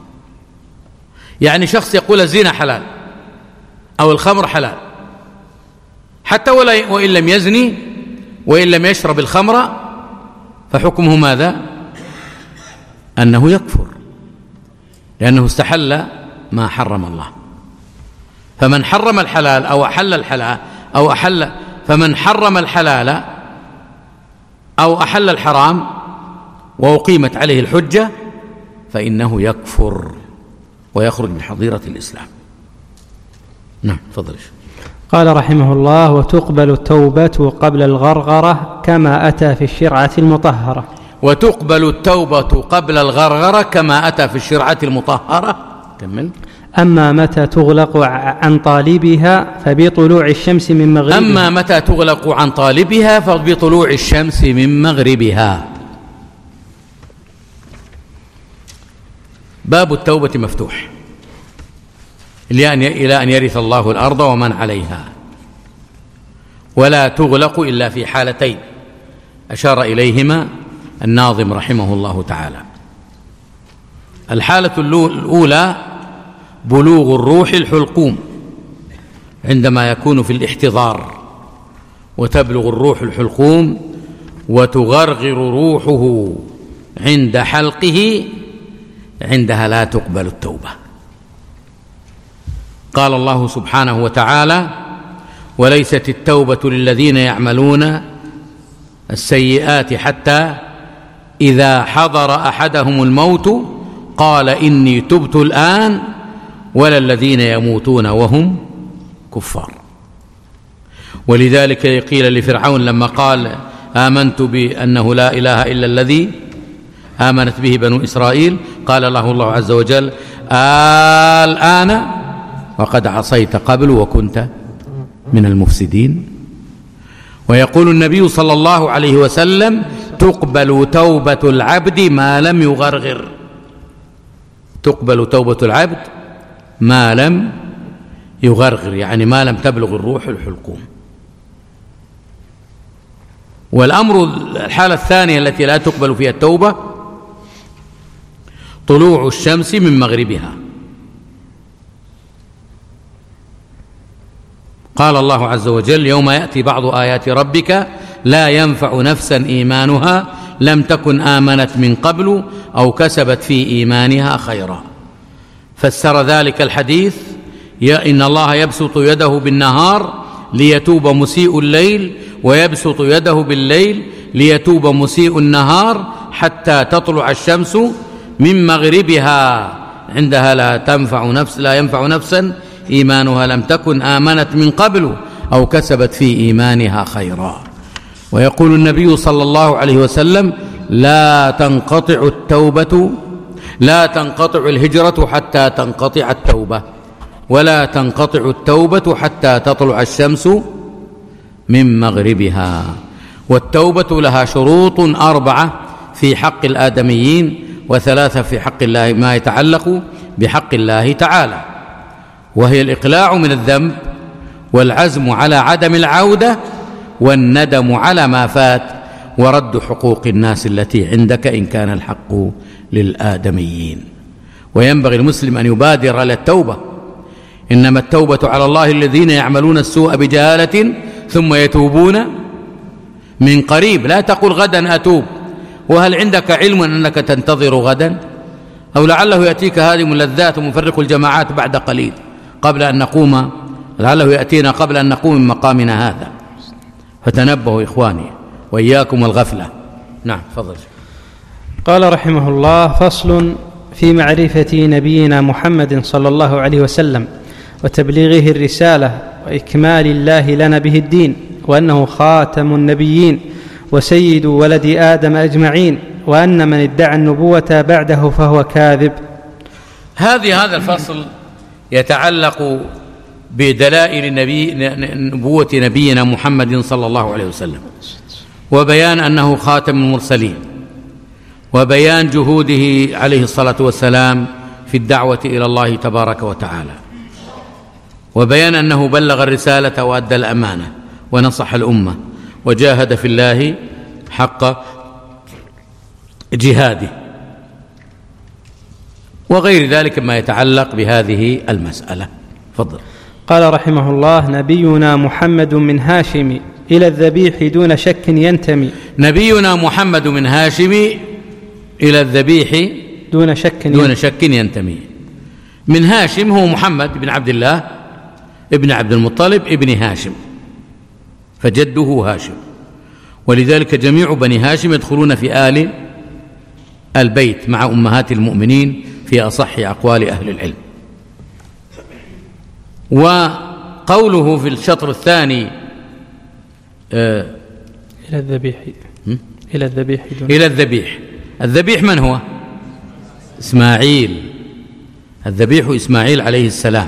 يعني شخص يقول الزنا حلال أو الخمر حلال، حتى وإن لم يزني وإن لم يشرب الخمر، فحكمه ماذا؟ أنه يكفر، لأنه استحل ما حرم الله. فمن حرم الحلال أو أحل الحلال أو أحل فمن حرم الحلال أو أحل الحرام وأقيمت عليه الحجة فإنه يكفر ويخرج من حظيرة الإسلام. نعم، تفضل. قال رحمه الله: وتقبل التوبة قبل الغرغرة كما أتى في الشرعة المطهرة. وتقبل التوبة قبل الغرغرة كما أتى في الشرعة المطهرة. كمل. أما متى تغلق عن طالبها فبطلوع الشمس من مغربها. أما متى تغلق عن طالبها فبطلوع الشمس من مغربها. باب التوبة مفتوح إلى أن يرث الله الأرض ومن عليها، ولا تغلق إلا في حالتين أشار إليهما الناظم رحمه الله تعالى. الحالة الأولى بلوغ الروح الحلقوم، عندما يكون في الاحتضار وتبلغ الروح الحلقوم وتغرغر روحه عند حلقه، عندها لا تقبل التوبة. قال الله سبحانه وتعالى: وليست التوبة للذين يعملون السيئات حتى إذا حضر أحدهم الموت قال إني تبت الآن ولا الذين يموتون وهم كفار. ولذلك قيل لفرعون لما قال آمنت بأنه لا إله إلا الذي آمنت به بنو إسرائيل، قال له الله عز وجل: الآن وقد عصيت قبل وكنت من المفسدين. ويقول النبي صلى الله عليه وسلم: تقبل توبة العبد ما لم يغرغر. تقبل توبة العبد ما لم يغرغر، يعني ما لم تبلغ الروح الحلقوم. والأمر الحالة الثانية التي لا تقبل فيها التوبة طلوع الشمس من مغربها. قال الله عز وجل: يوم يأتي بعض آيات ربك لا ينفع نفسا إيمانها لم تكن آمنت من قبل أو كسبت في إيمانها خيرا. فسر ذلك الحديث: يا إن الله يبسط يده بالنهار ليتوب مسيء الليل، ويبسط يده بالليل ليتوب مسيء النهار حتى تطلع الشمس من مغربها، عندها لا تنفع نفس لا ينفع نفسا إيمانها لم تكن آمنت من قبل أو كسبت في إيمانها خيرا. ويقول النبي صلى الله عليه وسلم: لا تنقطع التوبة لا تنقطع الهجرة حتى تنقطع التوبة، ولا تنقطع التوبة حتى تطلع الشمس من مغربها. والتوبة لها شروط أربعة في حق الآدميين، وثلاثة في حق الله ما يتعلق بحق الله تعالى، وهي الإقلاع من الذنب، والعزم على عدم العودة، والندم على ما فات، ورد حقوق الناس التي عندك إن كان الحق للآدميين. وينبغي المسلم أن يبادر إلى التوبة، إنما التوبة على الله الذين يعملون السوء بجهالة ثم يتوبون من قريب. لا تقل غدا أتوب، وهل عندك علم أنك تنتظر غدا؟ أو لعله يأتيك هادم اللذات ومفرق الجماعات بعد قليل قبل أن نقوم، لعله يأتينا قبل أن نقوم من مقامنا هذا. فتنبهوا إخواني وإياكم والغفلة. نعم فضل. قال رحمه الله: فصل في معرفة نبينا محمد صلى الله عليه وسلم وتبليغه الرسالة وإكمال الله لنا به الدين، وأنه خاتم النبيين وسيد ولد آدم أجمعين، وأن من ادعى النبوة بعده فهو كاذب. هذه هذا الفصل يتعلق بدلائل النبي نبوة نبينا محمد صلى الله عليه وسلم، وبيان أنه خاتم المرسلين، وبيان جهوده عليه الصلاة والسلام في الدعوة إلى الله تبارك وتعالى، وبيان أنه بلغ الرسالة وأدى الأمانة ونصح الأمة وجاهد في الله حق جهاده، وغير ذلك ما يتعلق بهذه المسألة. فضل. قال رحمه الله: نبينا محمد من هاشم إلى الذبيح دون شك ينتمي. نبينا محمد من هاشم إلى الذبيح دون شك دون شك ينتمي. من هاشم هو محمد بن عبد الله ابن عبد المطلب ابن هاشم، فجده هاشم، ولذلك جميع بني هاشم يدخلون في آل البيت مع أمهات المؤمنين في أصح أقوال أهل العلم. وقوله في الشطر الثاني آه إلى الذبيح إلى الذبيح إلى الذبيح. الذبيح من هو؟ إسماعيل. الذبيح إسماعيل عليه السلام،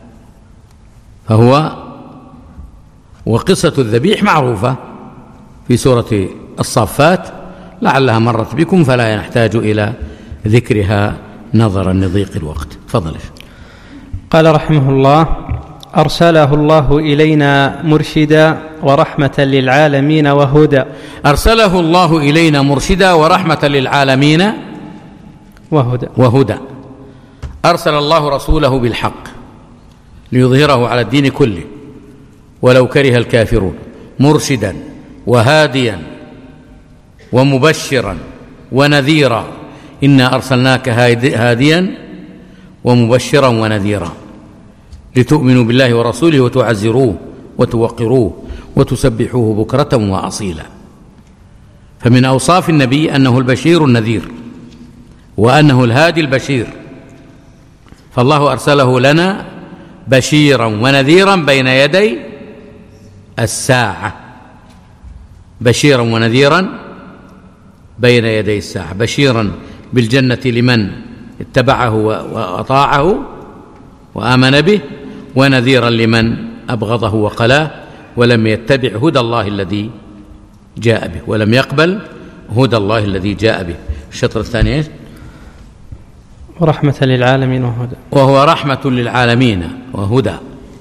فهو وقصة الذبيح معروفة في سورة الصافات، لعلها مرت بكم فلا نحتاج إلى ذكرها نظرا لضيق الوقت. فضل. قال رحمه الله: أرسله الله إلينا مرشدا ورحمة للعالمين وهدى. أرسله الله إلينا مرشدا ورحمة للعالمين وهدى وهدى. أرسل الله رسوله بالحق ليظهره على الدين كله ولو كره الكافرون، مرشدا وهاديا ومبشرا ونذيرا. إنا أرسلناك هاديا ومبشرا ونذيرا لتؤمنوا بالله ورسوله وتعزروه وتوقروه وتسبحوه بكرة وأصيلا. فمن أوصاف النبي أنه البشير النذير، وأنه الهادي البشير، فالله أرسله لنا بشيرا ونذيرا بين يدي الساعة. بشيرا ونذيرا بين يدي الساعة، بشيرا بالجنة لمن اتبعه وأطاعه وآمن به، ونذيرا لمن أبغضه وقلاه ولم يتبع هدى الله الذي جاء به، ولم يقبل هدى الله الذي جاء به. الشطر الثاني إيش؟ ورحمة للعالمين وهدى. وهو رحمة للعالمين وهدى،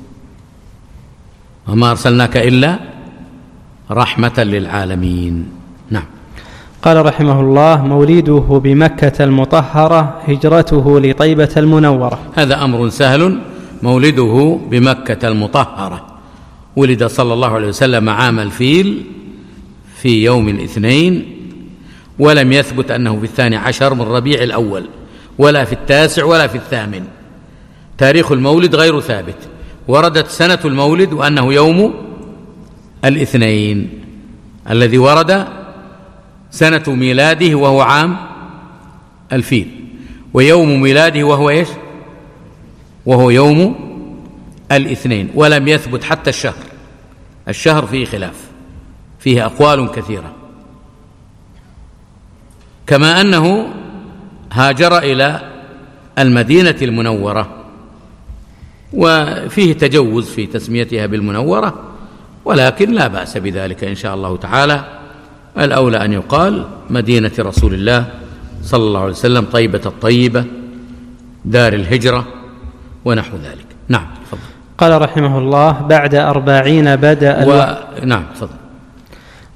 وما أرسلناك إلا رحمة للعالمين. نعم. قال رحمه الله: مولده بمكة المطهرة، هجرته لطيبة المنورة. هذا أمر سهل. مولده بمكة المطهرة، ولد صلى الله عليه وسلم عام الفيل في يوم الاثنين، ولم يثبت أنه في الثاني عشر من ربيع الأول ولا في التاسع ولا في الثامن. تاريخ المولد غير ثابت. وردت سنة المولد وأنه يوم الاثنين، الذي ورد سنة ميلاده وهو عام الفيل، ويوم ميلاده وهو إيش؟ وهو يوم الاثنين. ولم يثبت حتى الشهر. الشهر فيه خلاف، فيه أقوال كثيرة. كما أنه هاجر إلى المدينة المنورة، وفيه تجوز في تسميتها بالمنورة، ولكن لا بأس بذلك إن شاء الله تعالى. الأولى أن يقال مدينة رسول الله صلى الله عليه وسلم، طيبة الطيبة، دار الهجرة، ونحو ذلك. نعم فضل. قال رحمه الله: بعد أربعين بدأ و... نعم فضل.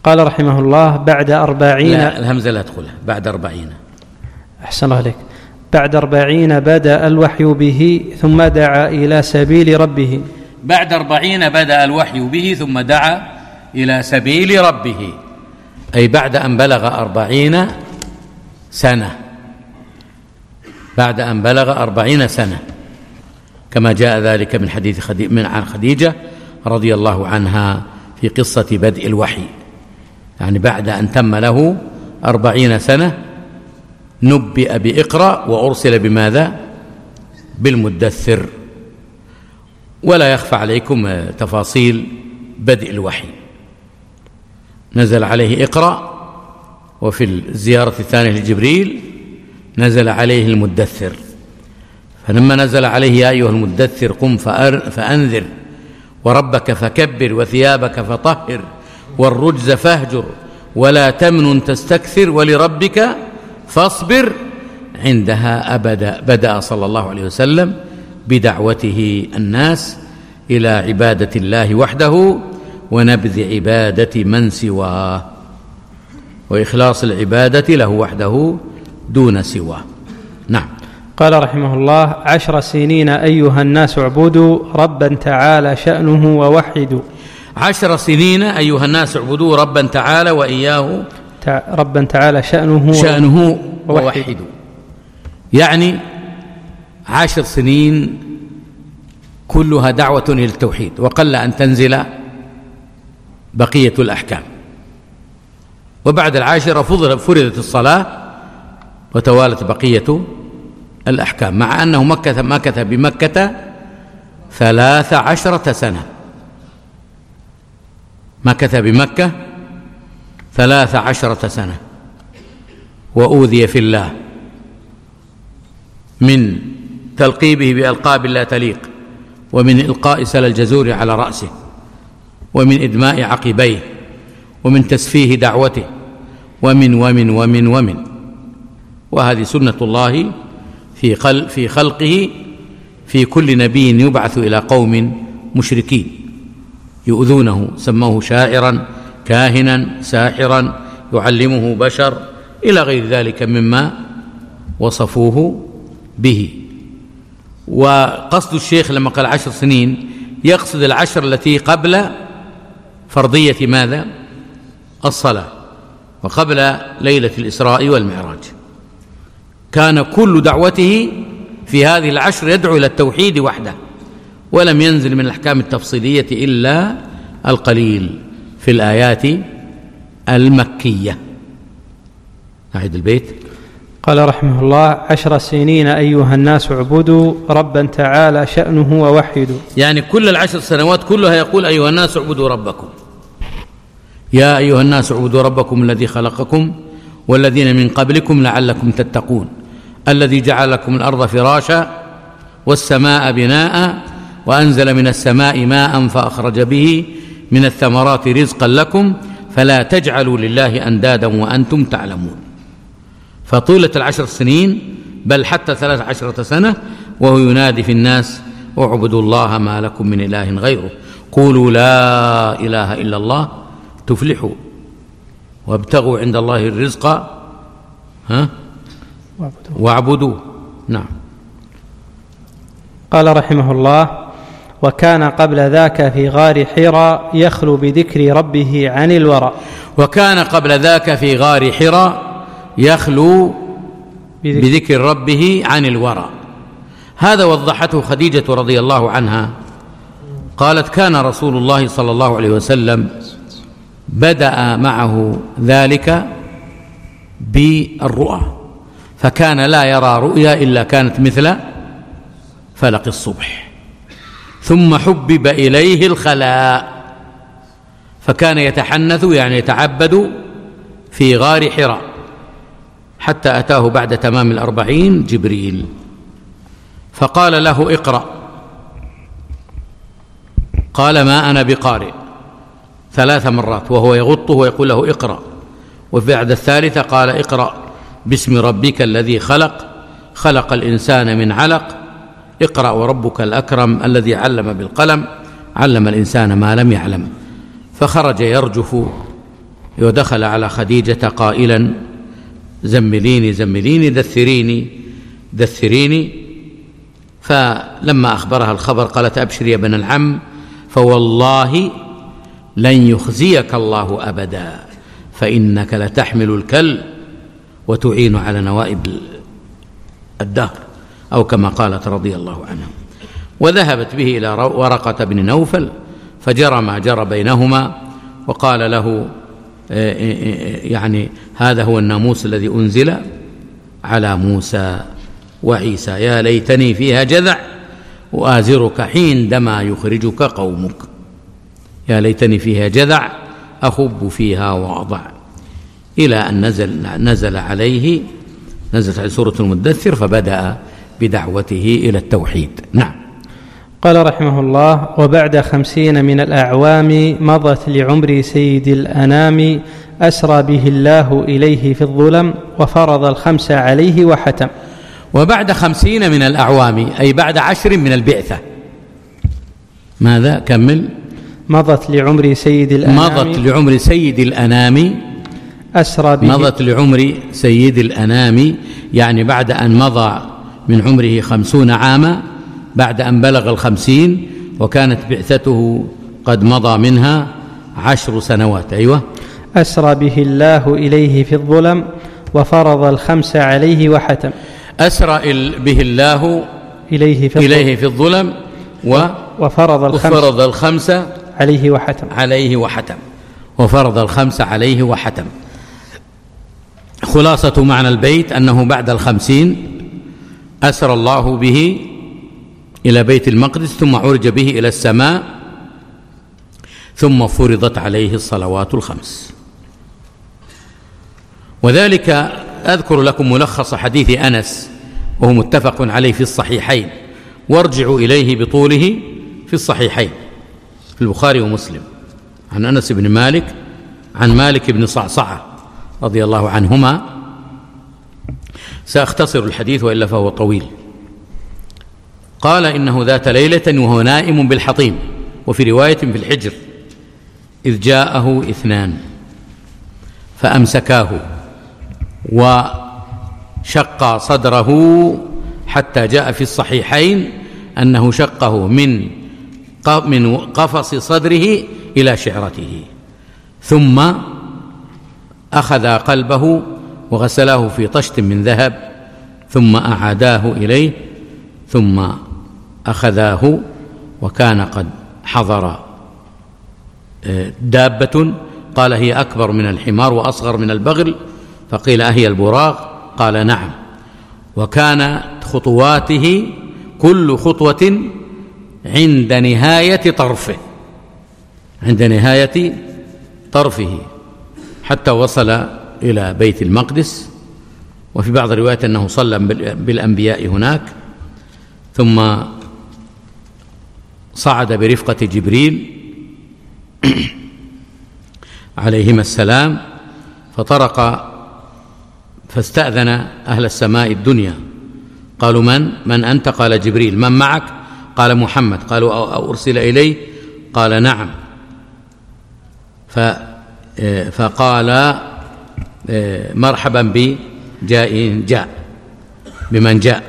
قال رحمه الله: بعد أربعين. لا، الهمزة لا تدخلها. بعد أربعين. أحسن الله عليك. بعد أربعين بدأ الوحي به ثم دعا إلى سبيل ربه. بعد أربعين بدأ الوحي به ثم دعا إلى سبيل ربه، أي بعد أن بلغ أربعين سنة. بعد أن بلغ أربعين سنة، كما جاء ذلك من حديث خدي... من عن خديجة رضي الله عنها في قصة بدء الوحي، يعني بعد أن تم له أربعين سنة نبئ بإقرأ وأرسل بماذا؟ بالمدثر. ولا يخفى عليكم تفاصيل بدء الوحي. نزل عليه إقرأ، وفي الزيارة الثانية لجبريل نزل عليه المدثر. فلما نزل عليه يا أيها المدثر قم فأنذر وربك فكبر وثيابك فطهر والرجز فاهجر ولا تمنن تستكثر ولربك فاصبر، عندها أبدا بدأ صلى الله عليه وسلم بدعوته الناس إلى عبادة الله وحده ونبذ عبادة من سواه، وإخلاص العبادة له وحده دون سواه. نعم. قال رحمه الله: عشر سنين أيها الناس اعبدوا ربا تعالى شأنه ووحدوا. عشر سنين أيها الناس اعبدوا ربا تعالى وإياه تع... ربا تعالى شأنه شأنه ووحدوا، يعني عشر سنين كلها دعوة إلى التوحيد، وقل أن تنزل بقية الأحكام. وبعد العاشرة فرضت الصلاة وتوالت بقية الأحكام، مع أنه مكة مكث بمكة ثلاث عشرة سنة. مكث بمكة ثلاث عشرة سنة، وأوذي في الله من تلقيبه بألقاب لا تليق، ومن إلقاء سل الجزور على رأسه، ومن إدماء عقبيه، ومن تسفيه دعوته، ومن ومن ومن ومن وهذه سنة الله في في خلقه في كل نبي يبعث إلى قوم مشركين يؤذونه، سموه شاعرا كاهنا ساحرا يعلمه بشر إلى غير ذلك مما وصفوه به. وقصد الشيخ لما قال عشر سنين يقصد العشر التي قبل فرضية ماذا؟ الصلاة، وقبل ليلة الإسراء والمعراج. كان كل دعوته في هذه العشر يدعو إلى التوحيد وحده، ولم ينزل من الأحكام التفصيلية إلا القليل في الآيات المكية. أعيد البيت. قال رحمه الله: عشر سنين أيها الناس اعبدوا ربا تعالى شأنه ووحدوا، يعني كل العشر سنوات كلها يقول أيها الناس اعبدوا ربكم. يا أيها الناس اعبدوا ربكم الذي خلقكم والذين من قبلكم لعلكم تتقون، الذي جعل لكم الأرض فراشا والسماء بناء وأنزل من السماء ماء فأخرج به من الثمرات رزقا لكم فلا تجعلوا لله أندادا وأنتم تعلمون. فطولة العشر سنين بل حتى ثلاث عشرة سنة وهو ينادي في الناس اعبدوا الله ما لكم من إله غيره، قولوا لا إله إلا الله تفلحوا وابتغوا عند الله الرزق ها واعبدوه. نعم. قال رحمه الله: وكان قبل ذاك في غار حراء يخلو بذكر ربه عن الورى. وكان قبل ذاك في غار حراء يخلو بذكر ربه عن الورى. هذا وضحته خديجة رضي الله عنها، قالت: كان رسول الله صلى الله عليه وسلم بدأ معه ذلك بالرؤى، فكان لا يرى رؤيا إلا كانت مثل فلق الصبح، ثم حبب إليه الخلاء فكان يتحنث يعني يتعبد في غار حراء حتى أتاه بعد تمام الأربعين جبريل فقال له اقرأ، قال ما أنا بقارئ ثلاث مرات وهو يغطه ويقول له اقرأ، وبعد الثالثة قال اقرأ باسم ربك الذي خلق خلق الإنسان من علق اقرأ وربك الأكرم الذي علم بالقلم علم الإنسان ما لم يعلم. فخرج يرجف ودخل على خديجة قائلا: زمليني زمليني دثريني دثريني. فلما أخبرها الخبر قالت: أبشر يا ابن العم، فوالله لن يخزيك الله أبدا، فإنك لتحمل الكل وتعين على نوائب الدهر، أو كما قالت رضي الله عنها. وذهبت به إلى ورقة بن نوفل فجرى ما جرى بينهما، وقال له: يعني هذا هو الناموس الذي أنزل على موسى وعيسى، يا ليتني فيها جذع وآزرك حيندما يخرجك قومك، يا ليتني فيها جذع أخب فيها وأضع، إلى أن نزل, نزل عليه نزلت عليه سورة المدثر فبدأ بدعوته إلى التوحيد. نعم. قال رحمه الله: وبعد خمسين من الأعوام مضت لعمر سيد الأنام، أسرى به الله إليه في الظلم وفرض الخمس عليه وحتم. وبعد خمسين من الأعوام أي بعد عشر من البعثة. ماذا؟ كمل. مضت لعمر سيد الأنام مضت لعمر سيد الأنام أسرى به مضت لعمر سيد الأنام، يعني بعد أن مضى من عمره خمسون عاما، بعد أن بلغ الخمسين، وكانت بعثته قد مضى منها عشر سنوات. أيوة. أسرى به الله إليه في الظلم وفرض الخمس عليه وحتم. أسرى به الله إليه في الظلم, إليه في الظلم و وفرض الخمس, وفرض الخمس عليه وحتم عليه وحتم وفرض الخمس عليه وحتم. خلاصة معنى البيت أنه بعد الخمسين أسرى الله به إلى بيت المقدس، ثم عرج به إلى السماء، ثم فرضت عليه الصلوات الخمس. وذلك أذكر لكم ملخص حديث أنس وهو متفق عليه في الصحيحين، وارجعوا إليه بطوله في الصحيحين في البخاري ومسلم، عن أنس بن مالك عن مالك بن صعصعة رضي الله عنهما. سأختصر الحديث وإلا فهو طويل. قال: إنه ذات ليلة وهو نائم بالحطيم، وفي رواية في الحجر، إذ جاءه اثنان فأمسكاه وشق صدره، حتى جاء في الصحيحين أنه شقه من من قفص صدره إلى شعرته، ثم أخذ قلبه وغسلاه في طشت من ذهب، ثم أعاداه إليه، ثم أخذاه، وكان قد حضر دابة قال: هي أكبر من الحمار وأصغر من البغل، فقيل: أهي البراق؟ قال: نعم. وكانت خطواته كل خطوة عند نهاية طرفه عند نهاية طرفه حتى وصل إلى بيت المقدس. وفي بعض الروايات أنه صلى بالأنبياء هناك، ثم صعد برفقة جبريل عليهما السلام، فطرق فاستأذن أهل السماء الدنيا، قالوا: من من أنت؟ قال: جبريل. من معك؟ قال: محمد. قالوا: أو أرسل إليه؟ قال: نعم. فقال: مرحبا بجاء جاء بمن جاء.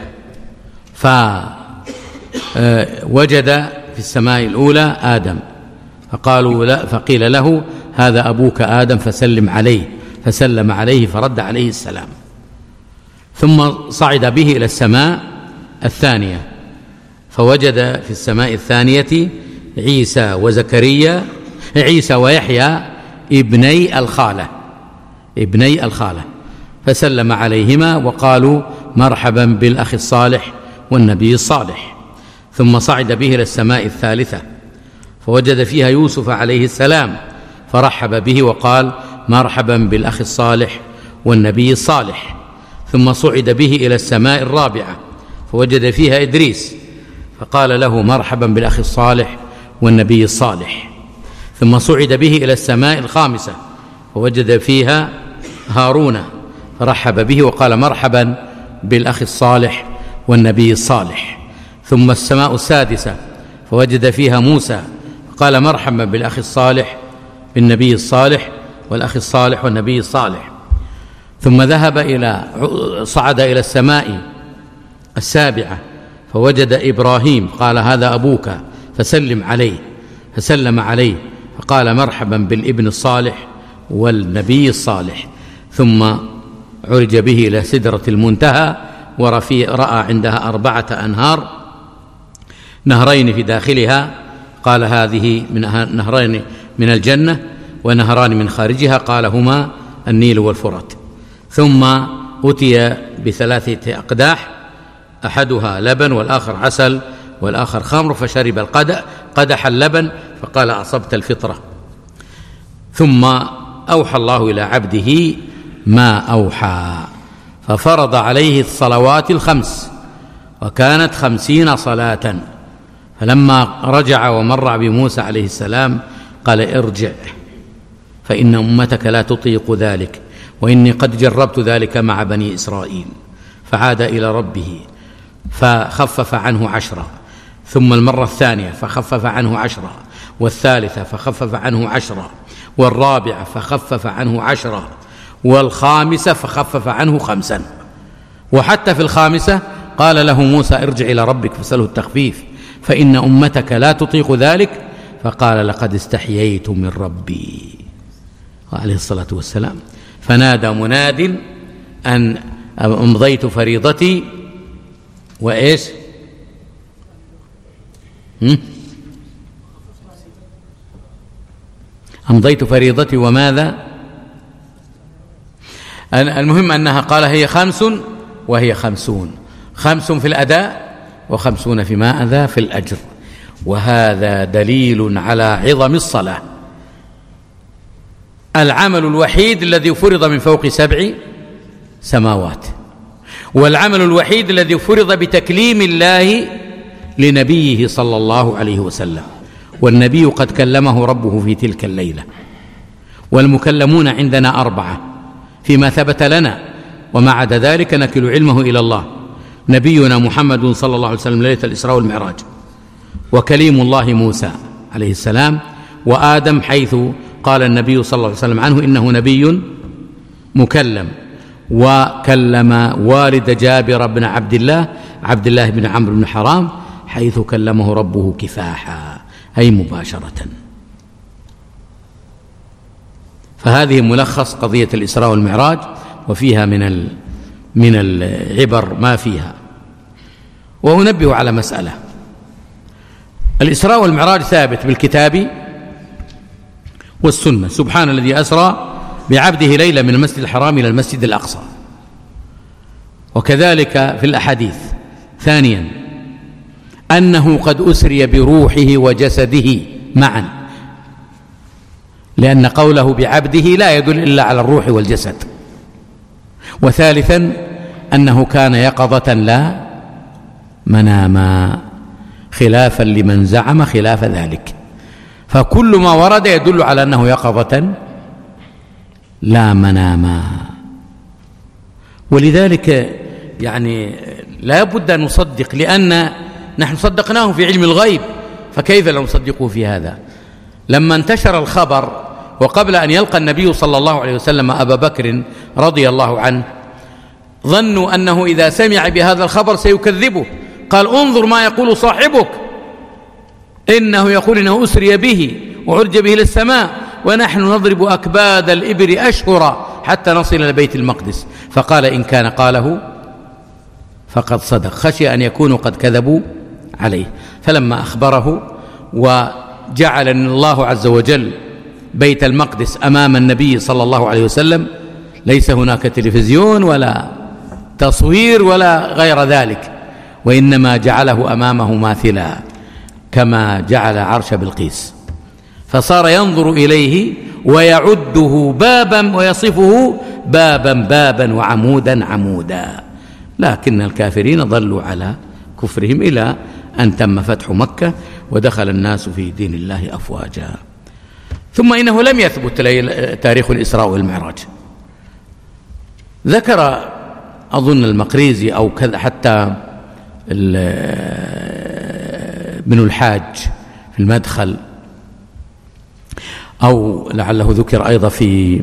فوجد في السماء الأولى آدم، فقالوا لا، فقيل له: هذا أبوك آدم فسلم عليه، فسلم عليه فرد عليه السلام. ثم صعد به إلى السماء الثانية، فوجد في السماء الثانية عيسى وزكريا عيسى ويحيى ابني الخالة ابني الخالة فسلم عليهما وقالوا: مرحبا بالأخ الصالح والنبي الصالح. ثم صعد به إلى السماء الثالثة، فوجد فيها يوسف عليه السلام، فرحب به وقال: مرحبا بالأخ الصالح والنبي الصالح. ثم صعد به إلى السماء الرابعة، فوجد فيها إدريس، فقال له: مرحبا بالأخ الصالح والنبي الصالح. ثم صعد به إلى السماء الخامسة، فوجد فيها هارون، فرحب به وقال: مرحبا بالأخ الصالح والنبي الصالح. ثم السماء السادسة، فوجد فيها موسى، فقال: مرحبا بالأخ الصالح بالنبي الصالح. والأخ الصالح والنبي الصالح. ثم ذهب إلى صعد إلى السماء السابعة فوجد إبراهيم، قال هذا أبوك فسلم عليه، فسلم عليه فقال مرحبا بالابن الصالح والنبي الصالح. ثم عرج به إلى سدرة المنتهى ورأى عندها أربعة أنهار، نهرين في داخلها، قال هذه من نهرين من الجنة ونهران من خارجها، قال هما النيل والفرات. ثم أتي بثلاثة أقداح، أحدها لبن والآخر عسل والآخر خمر، فشرب القدح قدح اللبن فقال أصبت الفطرة. ثم أوحى الله إلى عبده ما أوحى، ففرض عليه الصلوات الخمس وكانت خمسين صلاة. فلما رجع ومر بموسى عليه السلام قال ارجع فإن أمتك لا تطيق ذلك، وإني قد جربت ذلك مع بني إسرائيل. فعاد إلى ربه فخفف عنه عشرة، ثم المرة الثانية فخفف عنه عشرة، والثالثة فخفف عنه عشرة، والرابعة فخفف عنه عشرة، والخامسة فخفف عنه خمسا. وحتى في الخامسة قال له موسى ارجع إلى ربك فاسأله التخفيف فإن أمتك لا تطيق ذلك، فقال لقد استحييت من ربي عليه الصلاة والسلام. فنادى مناد أن أمضيت فريضتي وإيش أمضيت فريضتي وماذا. المهم أنها قال هي خمس وهي خمسون، خمس في الأداء وخمسون في ماذا في الأجر. وهذا دليل على عظم الصلاة، العمل الوحيد الذي فرض من فوق سبع سماوات، والعمل الوحيد الذي فرض بتكليم الله لنبيه صلى الله عليه وسلم، والنبي قد كلمه ربه في تلك الليلة. والمكلمون عندنا أربعة فيما ثبت لنا، وما عدا ذلك نكل علمه إلى الله. نبينا محمد صلى الله عليه وسلم ليلة الإسراء والمعراج، وكليم الله موسى عليه السلام، وآدم حيث قال النبي صلى الله عليه وسلم عنه إنه نبي مكلم، وكلم والد جابر بن عبد الله عبد الله بن عمرو بن حرام حيث كلمه ربه كفاحا أي مباشرة. فهذه ملخص قضية الإسراء والمعراج، وفيها من من العبر ما فيها. وأنبه على مسألة، الإسراء والمعراج ثابت بالكتاب والسنة، سبحان الذي أسرى بعبده ليلة من المسجد الحرام إلى المسجد الأقصى، وكذلك في الأحاديث. ثانيا أنه قد أسري بروحه وجسده معا، لأن قوله بعبده لا يدل إلا على الروح والجسد. وثالثا أنه كان يقظة لا مناما، خلافا لمن زعم خلاف ذلك. فكل ما ورد يدل على أنه يقظة لا مناما. ولذلك يعني لا بد أن نصدق، لأن نحن صدقناه في علم الغيب، فكيف لا نصدقه في هذا؟ لما انتشر الخبر وقبل أن يلقى النبي صلى الله عليه وسلم أبا بكر رضي الله عنه، ظنوا أنه إذا سمع بهذا الخبر سيكذبه، قال انظر ما يقول صاحبك، إنه يقول إنه أسري به وعرج به إلى السماء ونحن نضرب أكباد الإبر أشهرا حتى نصل إلى بيت المقدس. فقال إن كان قاله فقد صدق، خشي أن يكونوا قد كذبوا عليه. فلما أخبره وجعل الله عز وجل بيت المقدس أمام النبي صلى الله عليه وسلم، ليس هناك تلفزيون ولا تصوير ولا غير ذلك، وإنما جعله أمامه ماثلا كما جعل عرش بلقيس، فصار ينظر إليه ويعده بابا ويصفه بابا بابا وعمودا عمودا. لكن الكافرين ضلوا على كفرهم إلى أن تم فتح مكة ودخل الناس في دين الله أفواجا. ثم إنه لم يثبت تاريخ الإسراء والمعراج. ذكر أظن المقريزي أو كذا حتى ابن الحاج في المدخل أو لعله ذكر أيضا في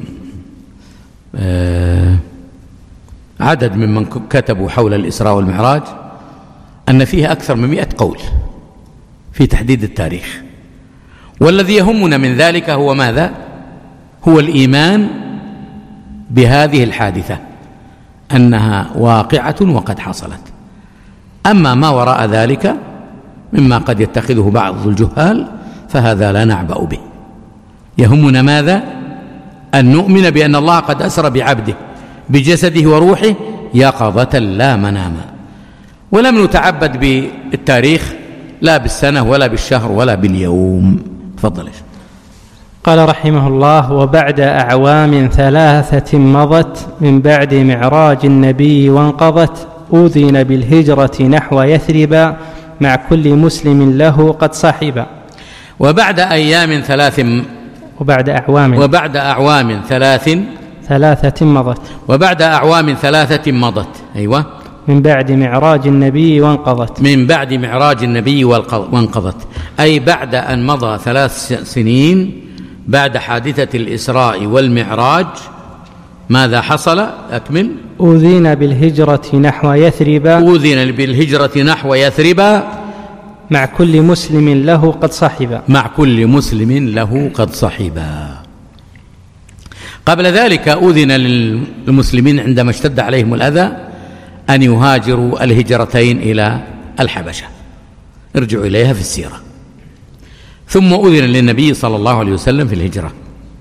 عدد ممن كتبوا حول الإسراء والمعراج أن فيه أكثر من مئة قول في تحديد التاريخ، والذي يهمنا من ذلك هو ماذا؟ هو الإيمان بهذه الحادثة أنها واقعة وقد حصلت. أما ما وراء ذلك مما قد يتخذه بعض الجهال فهذا لا نعبأ به. يهمنا ماذا؟ أن نؤمن بأن الله قد أسرى بعبده بجسده وروحه يقظة لا مناما، ولم نتعبد بالتاريخ لا بالسنة ولا بالشهر ولا باليوم. تفضل. قال رحمه الله: وبعد أعوام ثلاثة مضت من بعد معراج النبي وانقضت أذن بالهجرة نحو يثرب مع كل مسلم له قد صحب. وبعد أيام ثلاث وبعد أعوام وبعد أعوام ثلاث ثلاثة مضت وبعد أعوام ثلاثة مضت أيوة من بعد معراج النبي وانقضت من بعد معراج النبي وانقضت أي بعد أن مضى ثلاث سنين بعد حادثة الإسراء والمعراج ماذا حصل؟ أكمل. أذن بالهجرة نحو يثرب أذن بالهجرة نحو يثرب مع كل مسلم له قد صحب مع كل مسلم له قد صحبا. قبل ذلك أذن للمسلمين عندما اشتد عليهم الأذى أن يهاجروا الهجرتين إلى الحبشة، ارجعوا إليها في السيرة. ثم أذن للنبي صلى الله عليه وسلم في الهجرة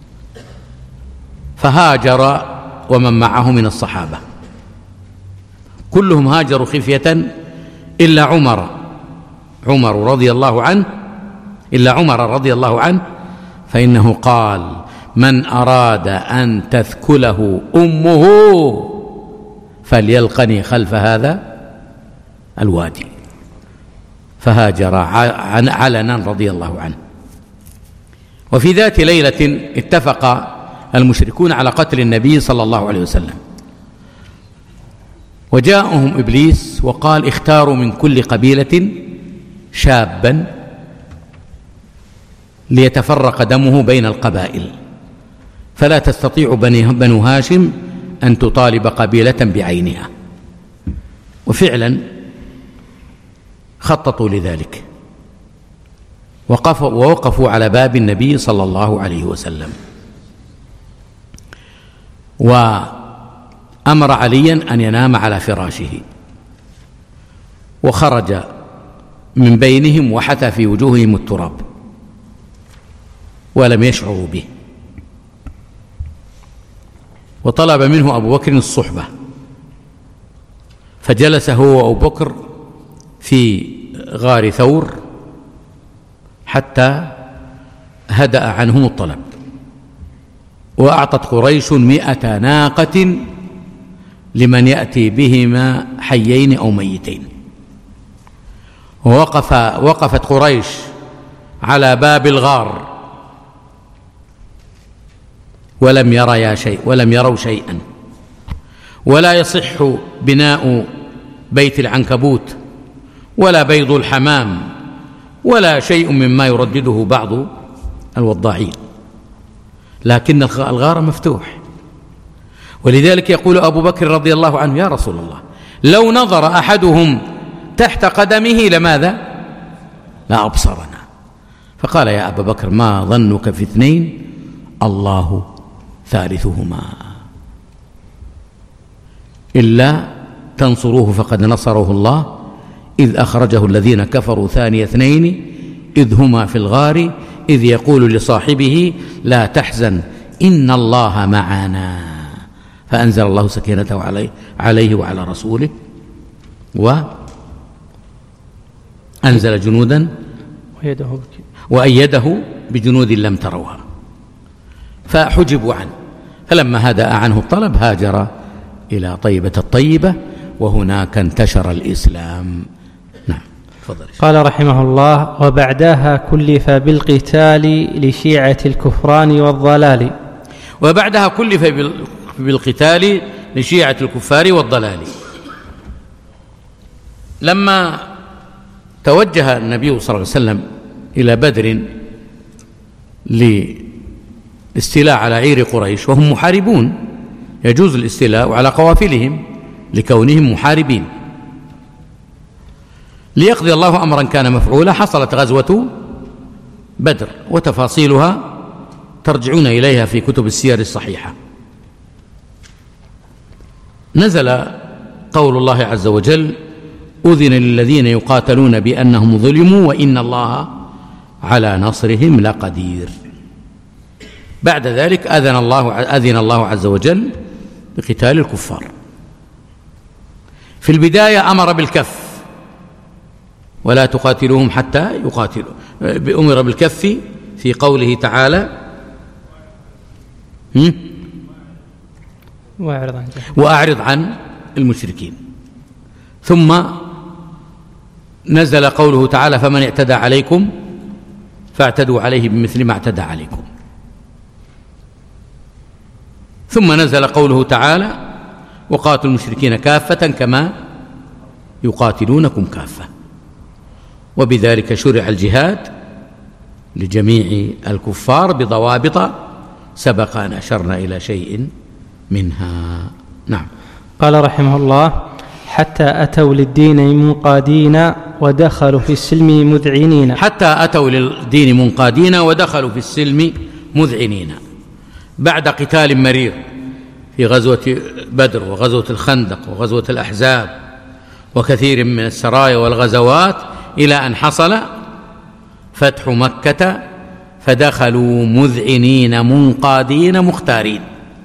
فهاجر ومن معه من الصحابة، كلهم هاجروا خفية إلا عمر عمر رضي الله عنه إلا عمر رضي الله عنه فإنه قال: من أراد أن تثكله أمه فليلقني خلف هذا الوادي، فهاجر علنا رضي الله عنه. وفي ذات ليلة اتفق المشركون على قتل النبي صلى الله عليه وسلم، وجاءهم إبليس وقال: اختاروا من كل قبيلة شابا ليتفرق دمه بين القبائل، فلا تستطيع بنو هاشم أن تطالب قبيلة بعينها. وفعلا خططوا لذلك ووقفوا على باب النبي صلى الله عليه وسلم، وأمر عليا أن ينام على فراشه، وخرج من بينهم وحث في وجوههم التراب ولم يشعروا به، وطلب منه أبو بكر الصحبة، فجلس هو وأبو بكر في غار ثور حتى هدأ عنهم الطلب. وأعطت قريش مئة ناقة لمن يأتي بهما حيين أو ميتين. ووقف وقفت قريش على باب الغار ولم يريا شيء ولم يروا شيئا، ولا يصح بناء بيت العنكبوت ولا بيض الحمام ولا شيء مما يردده بعض الوضاعين، لكن الغار مفتوح. ولذلك يقول أبو بكر رضي الله عنه: يا رسول الله، لو نظر أحدهم تحت قدمه لماذا؟ لا أبصرنا. فقال: يا أبا بكر، ما ظنك في اثنين الله ثالثهما، إلا تنصروه فقد نصره الله إذ أخرجه الذين كفروا ثاني اثنين إذ هما في الغار إذ يقول لصاحبه لا تحزن إن الله معنا، فأنزل الله سكينته عليه, عليه وعلى رسوله وأنزل جنودا وأيده بجنود لم تروها، فحجبوا عنه. فلما هدأ عنه الطلب هاجر إلى طيبة الطيبة، وهناك انتشر الإسلام. نعم. تفضل. قال رحمه الله: وبعدها كلف بالقتال لشيعة الكفران والضلال. وبعدها كلف بالقتال لشيعة الكفار والضلال. لما توجه النبي صلى الله عليه وسلم إلى بدر استيلاء على عير قريش وهم محاربون، يجوز الاستيلاء على قوافلهم لكونهم محاربين. ليقضي الله أمرا كان مفعولا. حصلت غزوة بدر وتفاصيلها ترجعون إليها في كتب السير الصحيحة. نزل قول الله عز وجل: أذن للذين يقاتلون بأنهم ظلموا وإن الله على نصرهم لقدير. بعد ذلك أذن الله, أذن الله عز وجل بقتال الكفار. في البداية أمر بالكف، ولا تقاتلوهم حتى يقاتلوا. أمر بالكف في قوله تعالى: وأعرض عن, وأعرض عن المشركين. ثم نزل قوله تعالى: فمن اعتدى عليكم فاعتدوا عليه بمثل ما اعتدى عليكم. ثم نزل قوله تعالى: وقاتلوا المشركين كافة كما يقاتلونكم كافة. وبذلك شرع الجهاد لجميع الكفار بضوابط سبق أن أشرنا إلى شيء منها. نعم. قال رحمه الله: حتى أتوا للدين منقادين ودخلوا في السلم مذعنين. حتى أتوا للدين منقادين ودخلوا في السلم مذعنين. بعد قتال مرير في غزوة بدر وغزوة الخندق وغزوة الأحزاب وكثير من السرايا والغزوات، إلى أن حصل فتح مكة، فدخلوا مذعنين منقادين مختارين.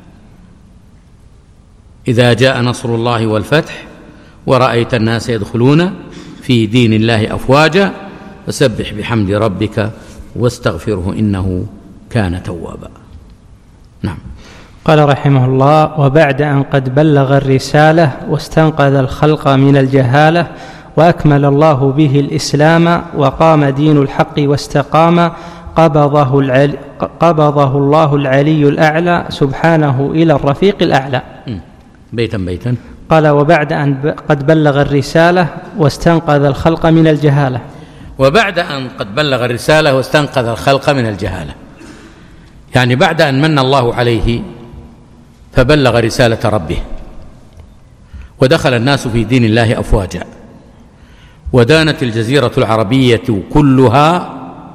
إذا جاء نصر الله والفتح ورأيت الناس يدخلون في دين الله أفواجا فسبح بحمد ربك واستغفره إنه كان توابا. نعم. قال رحمه الله: وبعد أن قد بلغ الرسالة واستنقذ الخلق من الجهالة وأكمل الله به الإسلام وقام دين الحق واستقام، قبضه, العلي قبضه الله العلي الأعلى سبحانه إلى الرفيق الأعلى. بيتا بيتا. قال: وبعد أن قد بلغ الرسالة واستنقذ الخلق من الجهالة. وبعد أن قد بلغ الرسالة واستنقذ الخلق من الجهالة، يعني بعد أن من الله عليه فبلغ رسالة ربه ودخل الناس في دين الله أفواجا، ودانت الجزيرة العربية كلها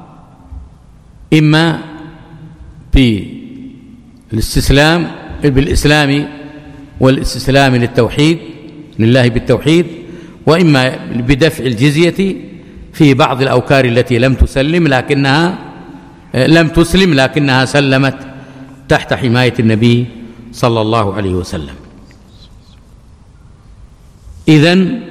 إما بالاستسلام بالإسلام والاستسلام للتوحيد لله بالتوحيد، وإما بدفع الجزية في بعض الأوكار التي لم تسلم لكنها لم تسلم لكنها سلمت تحت حماية النبي صلى الله عليه وسلم. إذن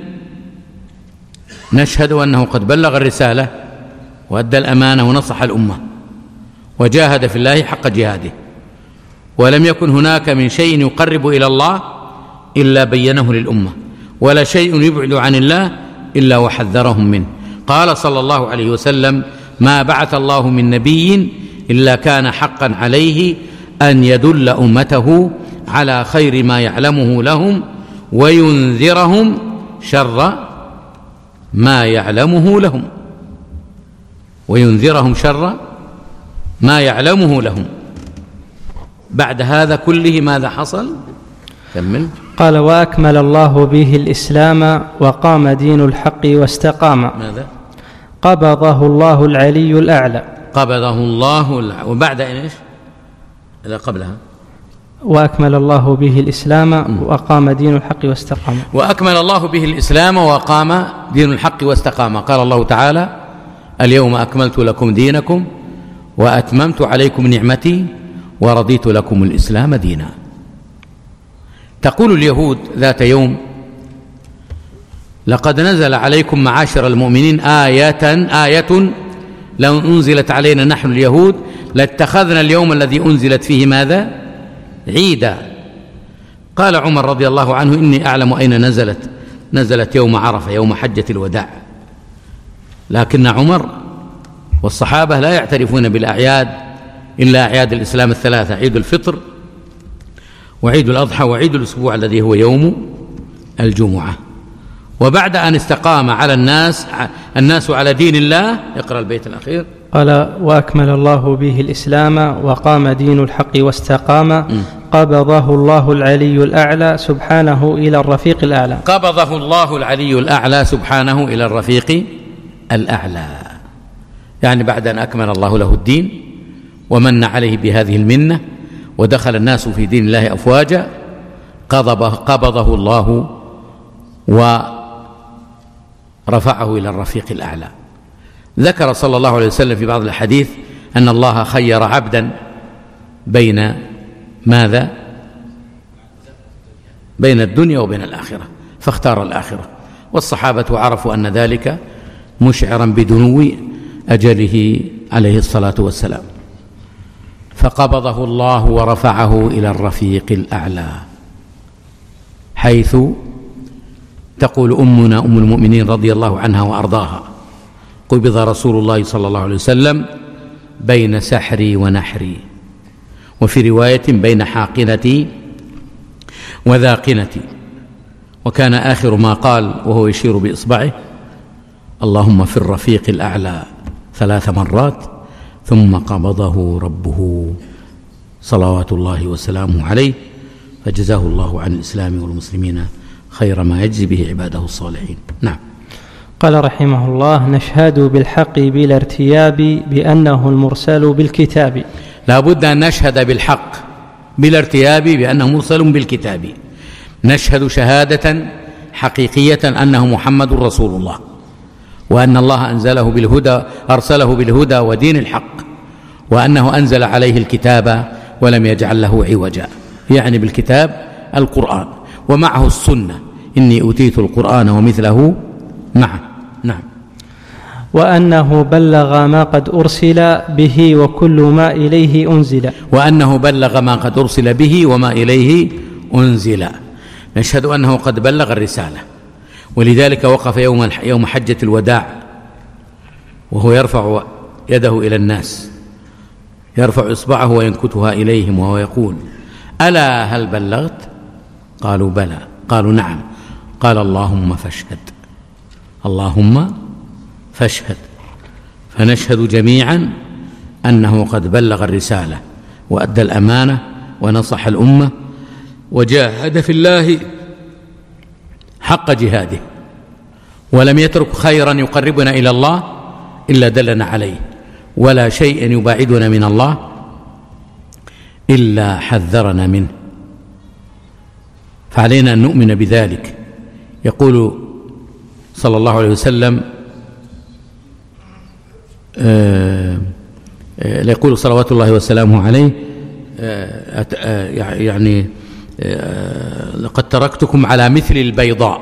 نشهد أنه قد بلغ الرسالة وأدى الأمانة ونصح الأمة وجاهد في الله حق جهاده، ولم يكن هناك من شيء يقرب إلى الله إلا بينه للأمة، ولا شيء يبعد عن الله إلا وحذرهم منه. قال صلى الله عليه وسلم: ما بعث الله من نبي إلا كان حقا عليه أن يدل أمته على خير ما يعلمه لهم وينذرهم شر ما يعلمه لهم وينذرهم شر ما يعلمه لهم. بعد هذا كله ماذا حصل؟ كمل. قال: وأكمل الله به الإسلام وقام دين الحق واستقام. ماذا؟ قبضه الله العلي الأعلى. قبضه الله الع... وبعد إيش؟ إذا قبلها: وأكمل الله به الإسلام وقام دين الحق واستقام. وأكمل الله به الإسلام وقام دين الحق واستقام. قال الله تعالى: اليوم أكملت لكم دينكم وأتممت عليكم نعمتي ورضيت لكم الإسلام دينا. تقول اليهود ذات يوم: لقد نزل عليكم معاشر المؤمنين آية آية لو أنزلت علينا نحن اليهود لاتخذنا اليوم الذي أنزلت فيه ماذا؟ عيدا. قال عمر رضي الله عنه: إني أعلم أين نزلت نزلت يوم عرفة يوم حجة الوداع. لكن عمر والصحابة لا يعترفون بالأعياد إلا أعياد الإسلام الثلاثة: عيد الفطر وعيد الأضحى وعيد الأسبوع الذي هو يوم الجمعة. وبعد أن استقام على الناس الناس على دين الله، اقرأ البيت الأخير. قال: وأكمل الله به الإسلام وقام دين الحق واستقام. م. قبضه الله العلي الأعلى سبحانه إلى الرفيق الأعلى. قبضه الله العلي الأعلى سبحانه إلى الرفيق الأعلى، يعني بعد أن أكمل الله له الدين ومن عليه بهذه المنة ودخل الناس في دين الله أفواجا، قبضه, قبضه الله ورفعه إلى الرفيق الأعلى. ذكر صلى الله عليه وسلم في بعض الحديث أن الله خير عبدا بين ماذا؟ بين الدنيا وبين الآخرة، فاختار الآخرة، والصحابة عرفوا أن ذلك مشعرا بدنو أجله عليه الصلاة والسلام، فقبضه الله ورفعه إلى الرفيق الأعلى، حيث تقول أمنا أم المؤمنين رضي الله عنها وأرضاها: قبض رسول الله صلى الله عليه وسلم بين سحري ونحري، وفي رواية بين حاقنتي وذاقنتي، وكان آخر ما قال وهو يشير بإصبعه: اللهم في الرفيق الأعلى ثلاث مرات، ثم قبضه ربه صلوات الله وسلامه عليه، فجزاه الله عن الإسلام والمسلمين خير ما يجزي به عباده الصالحين. نعم. قال رحمه الله: نشهد بالحق بلا ارتياب بأنه المرسل بالكتاب. لا بد أن نشهد بالحق بلا ارتياب بأنه مرسل بالكتاب، نشهد شهادة حقيقية أنه محمد رسول الله، وأن الله أنزله بالهدى أرسله بالهدى ودين الحق، وأنه أنزل عليه الكتاب ولم يجعل له عوجا، يعني بالكتاب القرآن، ومعه السنة: إني أوتيت القرآن ومثله معه. نعم. وأنه بلغ ما قد أرسل به وكل ما إليه أنزل. وأنه بلغ ما قد أرسل به وما إليه أنزل، نشهد أنه قد بلغ الرسالة، ولذلك وقف يوم يوم حجة الوداع وهو يرفع يده إلى الناس، يرفع إصبعه وينكتها إليهم وهو يقول: ألا هل بلغت؟ قالوا: بلى. قالوا: نعم. قال: اللهم فاشهد، اللهم فاشهد. فنشهد جميعا أنه قد بلغ الرسالة وأدى الأمانة ونصح الأمة وجاهد في الله حق جهاده، ولم يترك خيرا يقربنا إلى الله إلا دلنا عليه، ولا شيء يباعدنا من الله إلا حذرنا منه، فعلينا أن نؤمن بذلك. يقول صلى الله عليه وسلم آه آه يقول صلوات الله وسلامه عليه آه آه يعني آه لقد تركتكم على مثل البيضاء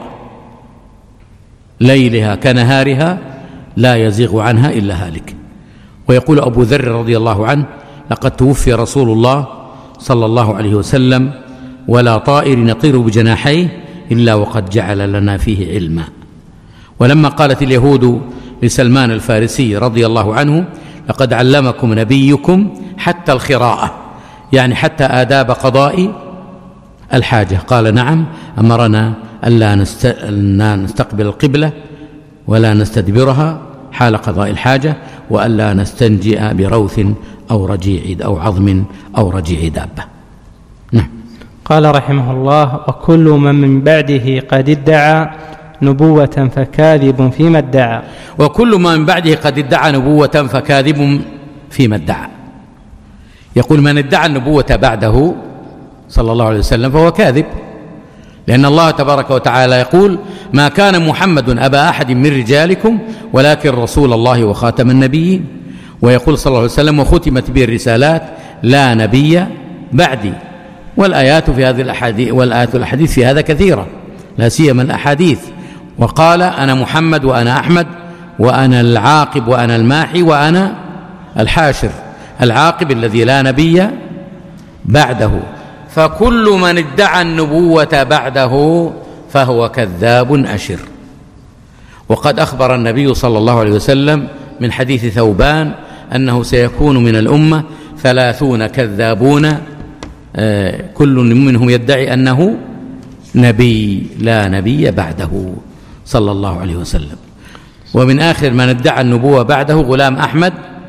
ليلها كنهارها لا يزيغ عنها إلا هالك. ويقول أبو ذر رضي الله عنه: لقد توفي رسول الله صلى الله عليه وسلم ولا طائر يطير بجناحيه إلا وقد جعل لنا فيه علما. ولما قالت اليهود لسلمان الفارسي رضي الله عنه: لقد علمكم نبيكم حتى الخراءة، يعني حتى آداب قضاء الحاجة، قال: نعم، أمرنا ألا نستقبل القبلة ولا نستدبرها حال قضاء الحاجة، وألا نستنجئ بروث أو رجيع أو عظم أو رجيع دابة. نعم. قال رحمه الله: وكل من من بعده قد ادعى نبوة فكاذب فيما ادعى. وكل من من بعده قد ادعى نبوة فكاذب فيما ادعى. يقول: من ادعى النبوة بعده صلى الله عليه وسلم فهو كاذب، لأن الله تبارك وتعالى يقول: ما كان محمد أبا أحد من رجالكم ولكن رسول الله وخاتم النبيين. ويقول صلى الله عليه وسلم: وختمت به الرسالات لا نبي بعدي. والآيات في هذه الأحاديث والآيات الأحاديث في هذا كثيرة، لا سيما الأحاديث. وقال: أنا محمد وأنا أحمد وأنا العاقب وأنا الماحي وأنا الحاشر، العاقب الذي لا نبي بعده. فكل من ادعى النبوة بعده فهو كذاب أشر. وقد أخبر النبي صلى الله عليه وسلم من حديث ثوبان أنه سيكون من الأمة ثلاثون كذابون كل منهم يدعي أنه نبي لا نبي بعده صلى الله عليه وسلم. ومن آخر من ادعى النبوة بعده غلام أحمد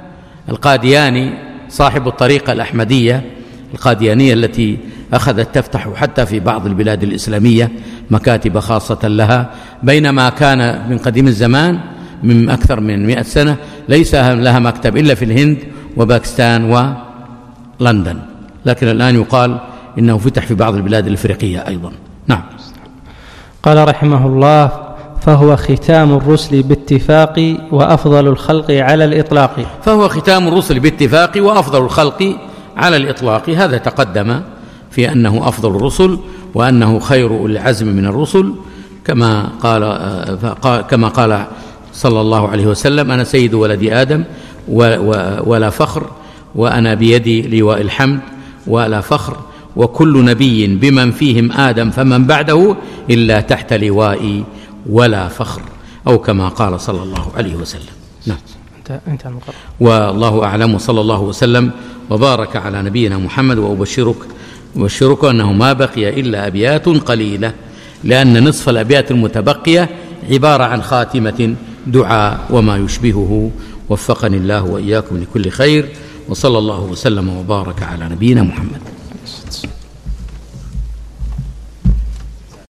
القادياني صاحب الطريقة الأحمدية القاديانية التي أخذت تفتح حتى في بعض البلاد الإسلامية مكاتب خاصة لها، بينما كان من قديم الزمان من أكثر من مئة سنة ليس لها مكتب إلا في الهند وباكستان ولندن، لكن الآن يقال إنه فتح في بعض البلاد الإفريقية أيضا. نعم. قال رحمه الله: فهو ختام الرسل باتفاق وأفضل الخلق على الإطلاق. فهو ختام الرسل باتفاق وأفضل الخلق على الإطلاق، هذا تقدم في أنه أفضل الرسل وأنه خير العزم من الرسل، كما قال كما قال صلى الله عليه وسلم: أنا سيد ولد آدم ولا فخر، وأنا بيدي لواء الحمد ولا فخر، وكل نبي بمن فيهم آدم فمن بعده إلا تحت لوائي ولا فخر، أو كما قال صلى الله عليه وسلم. نعم. انت المقرر. والله أعلم، وصلى الله وسلم وبارك على نبينا محمد. وأبشرك أبشرك أنه ما بقي إلا أبيات قليلة، لأن نصف الأبيات المتبقية عبارة عن خاتمة دعاء وما يشبهه. وفقني الله وإياكم لكل خير، وصلى الله وسلم وبارك على نبينا محمد.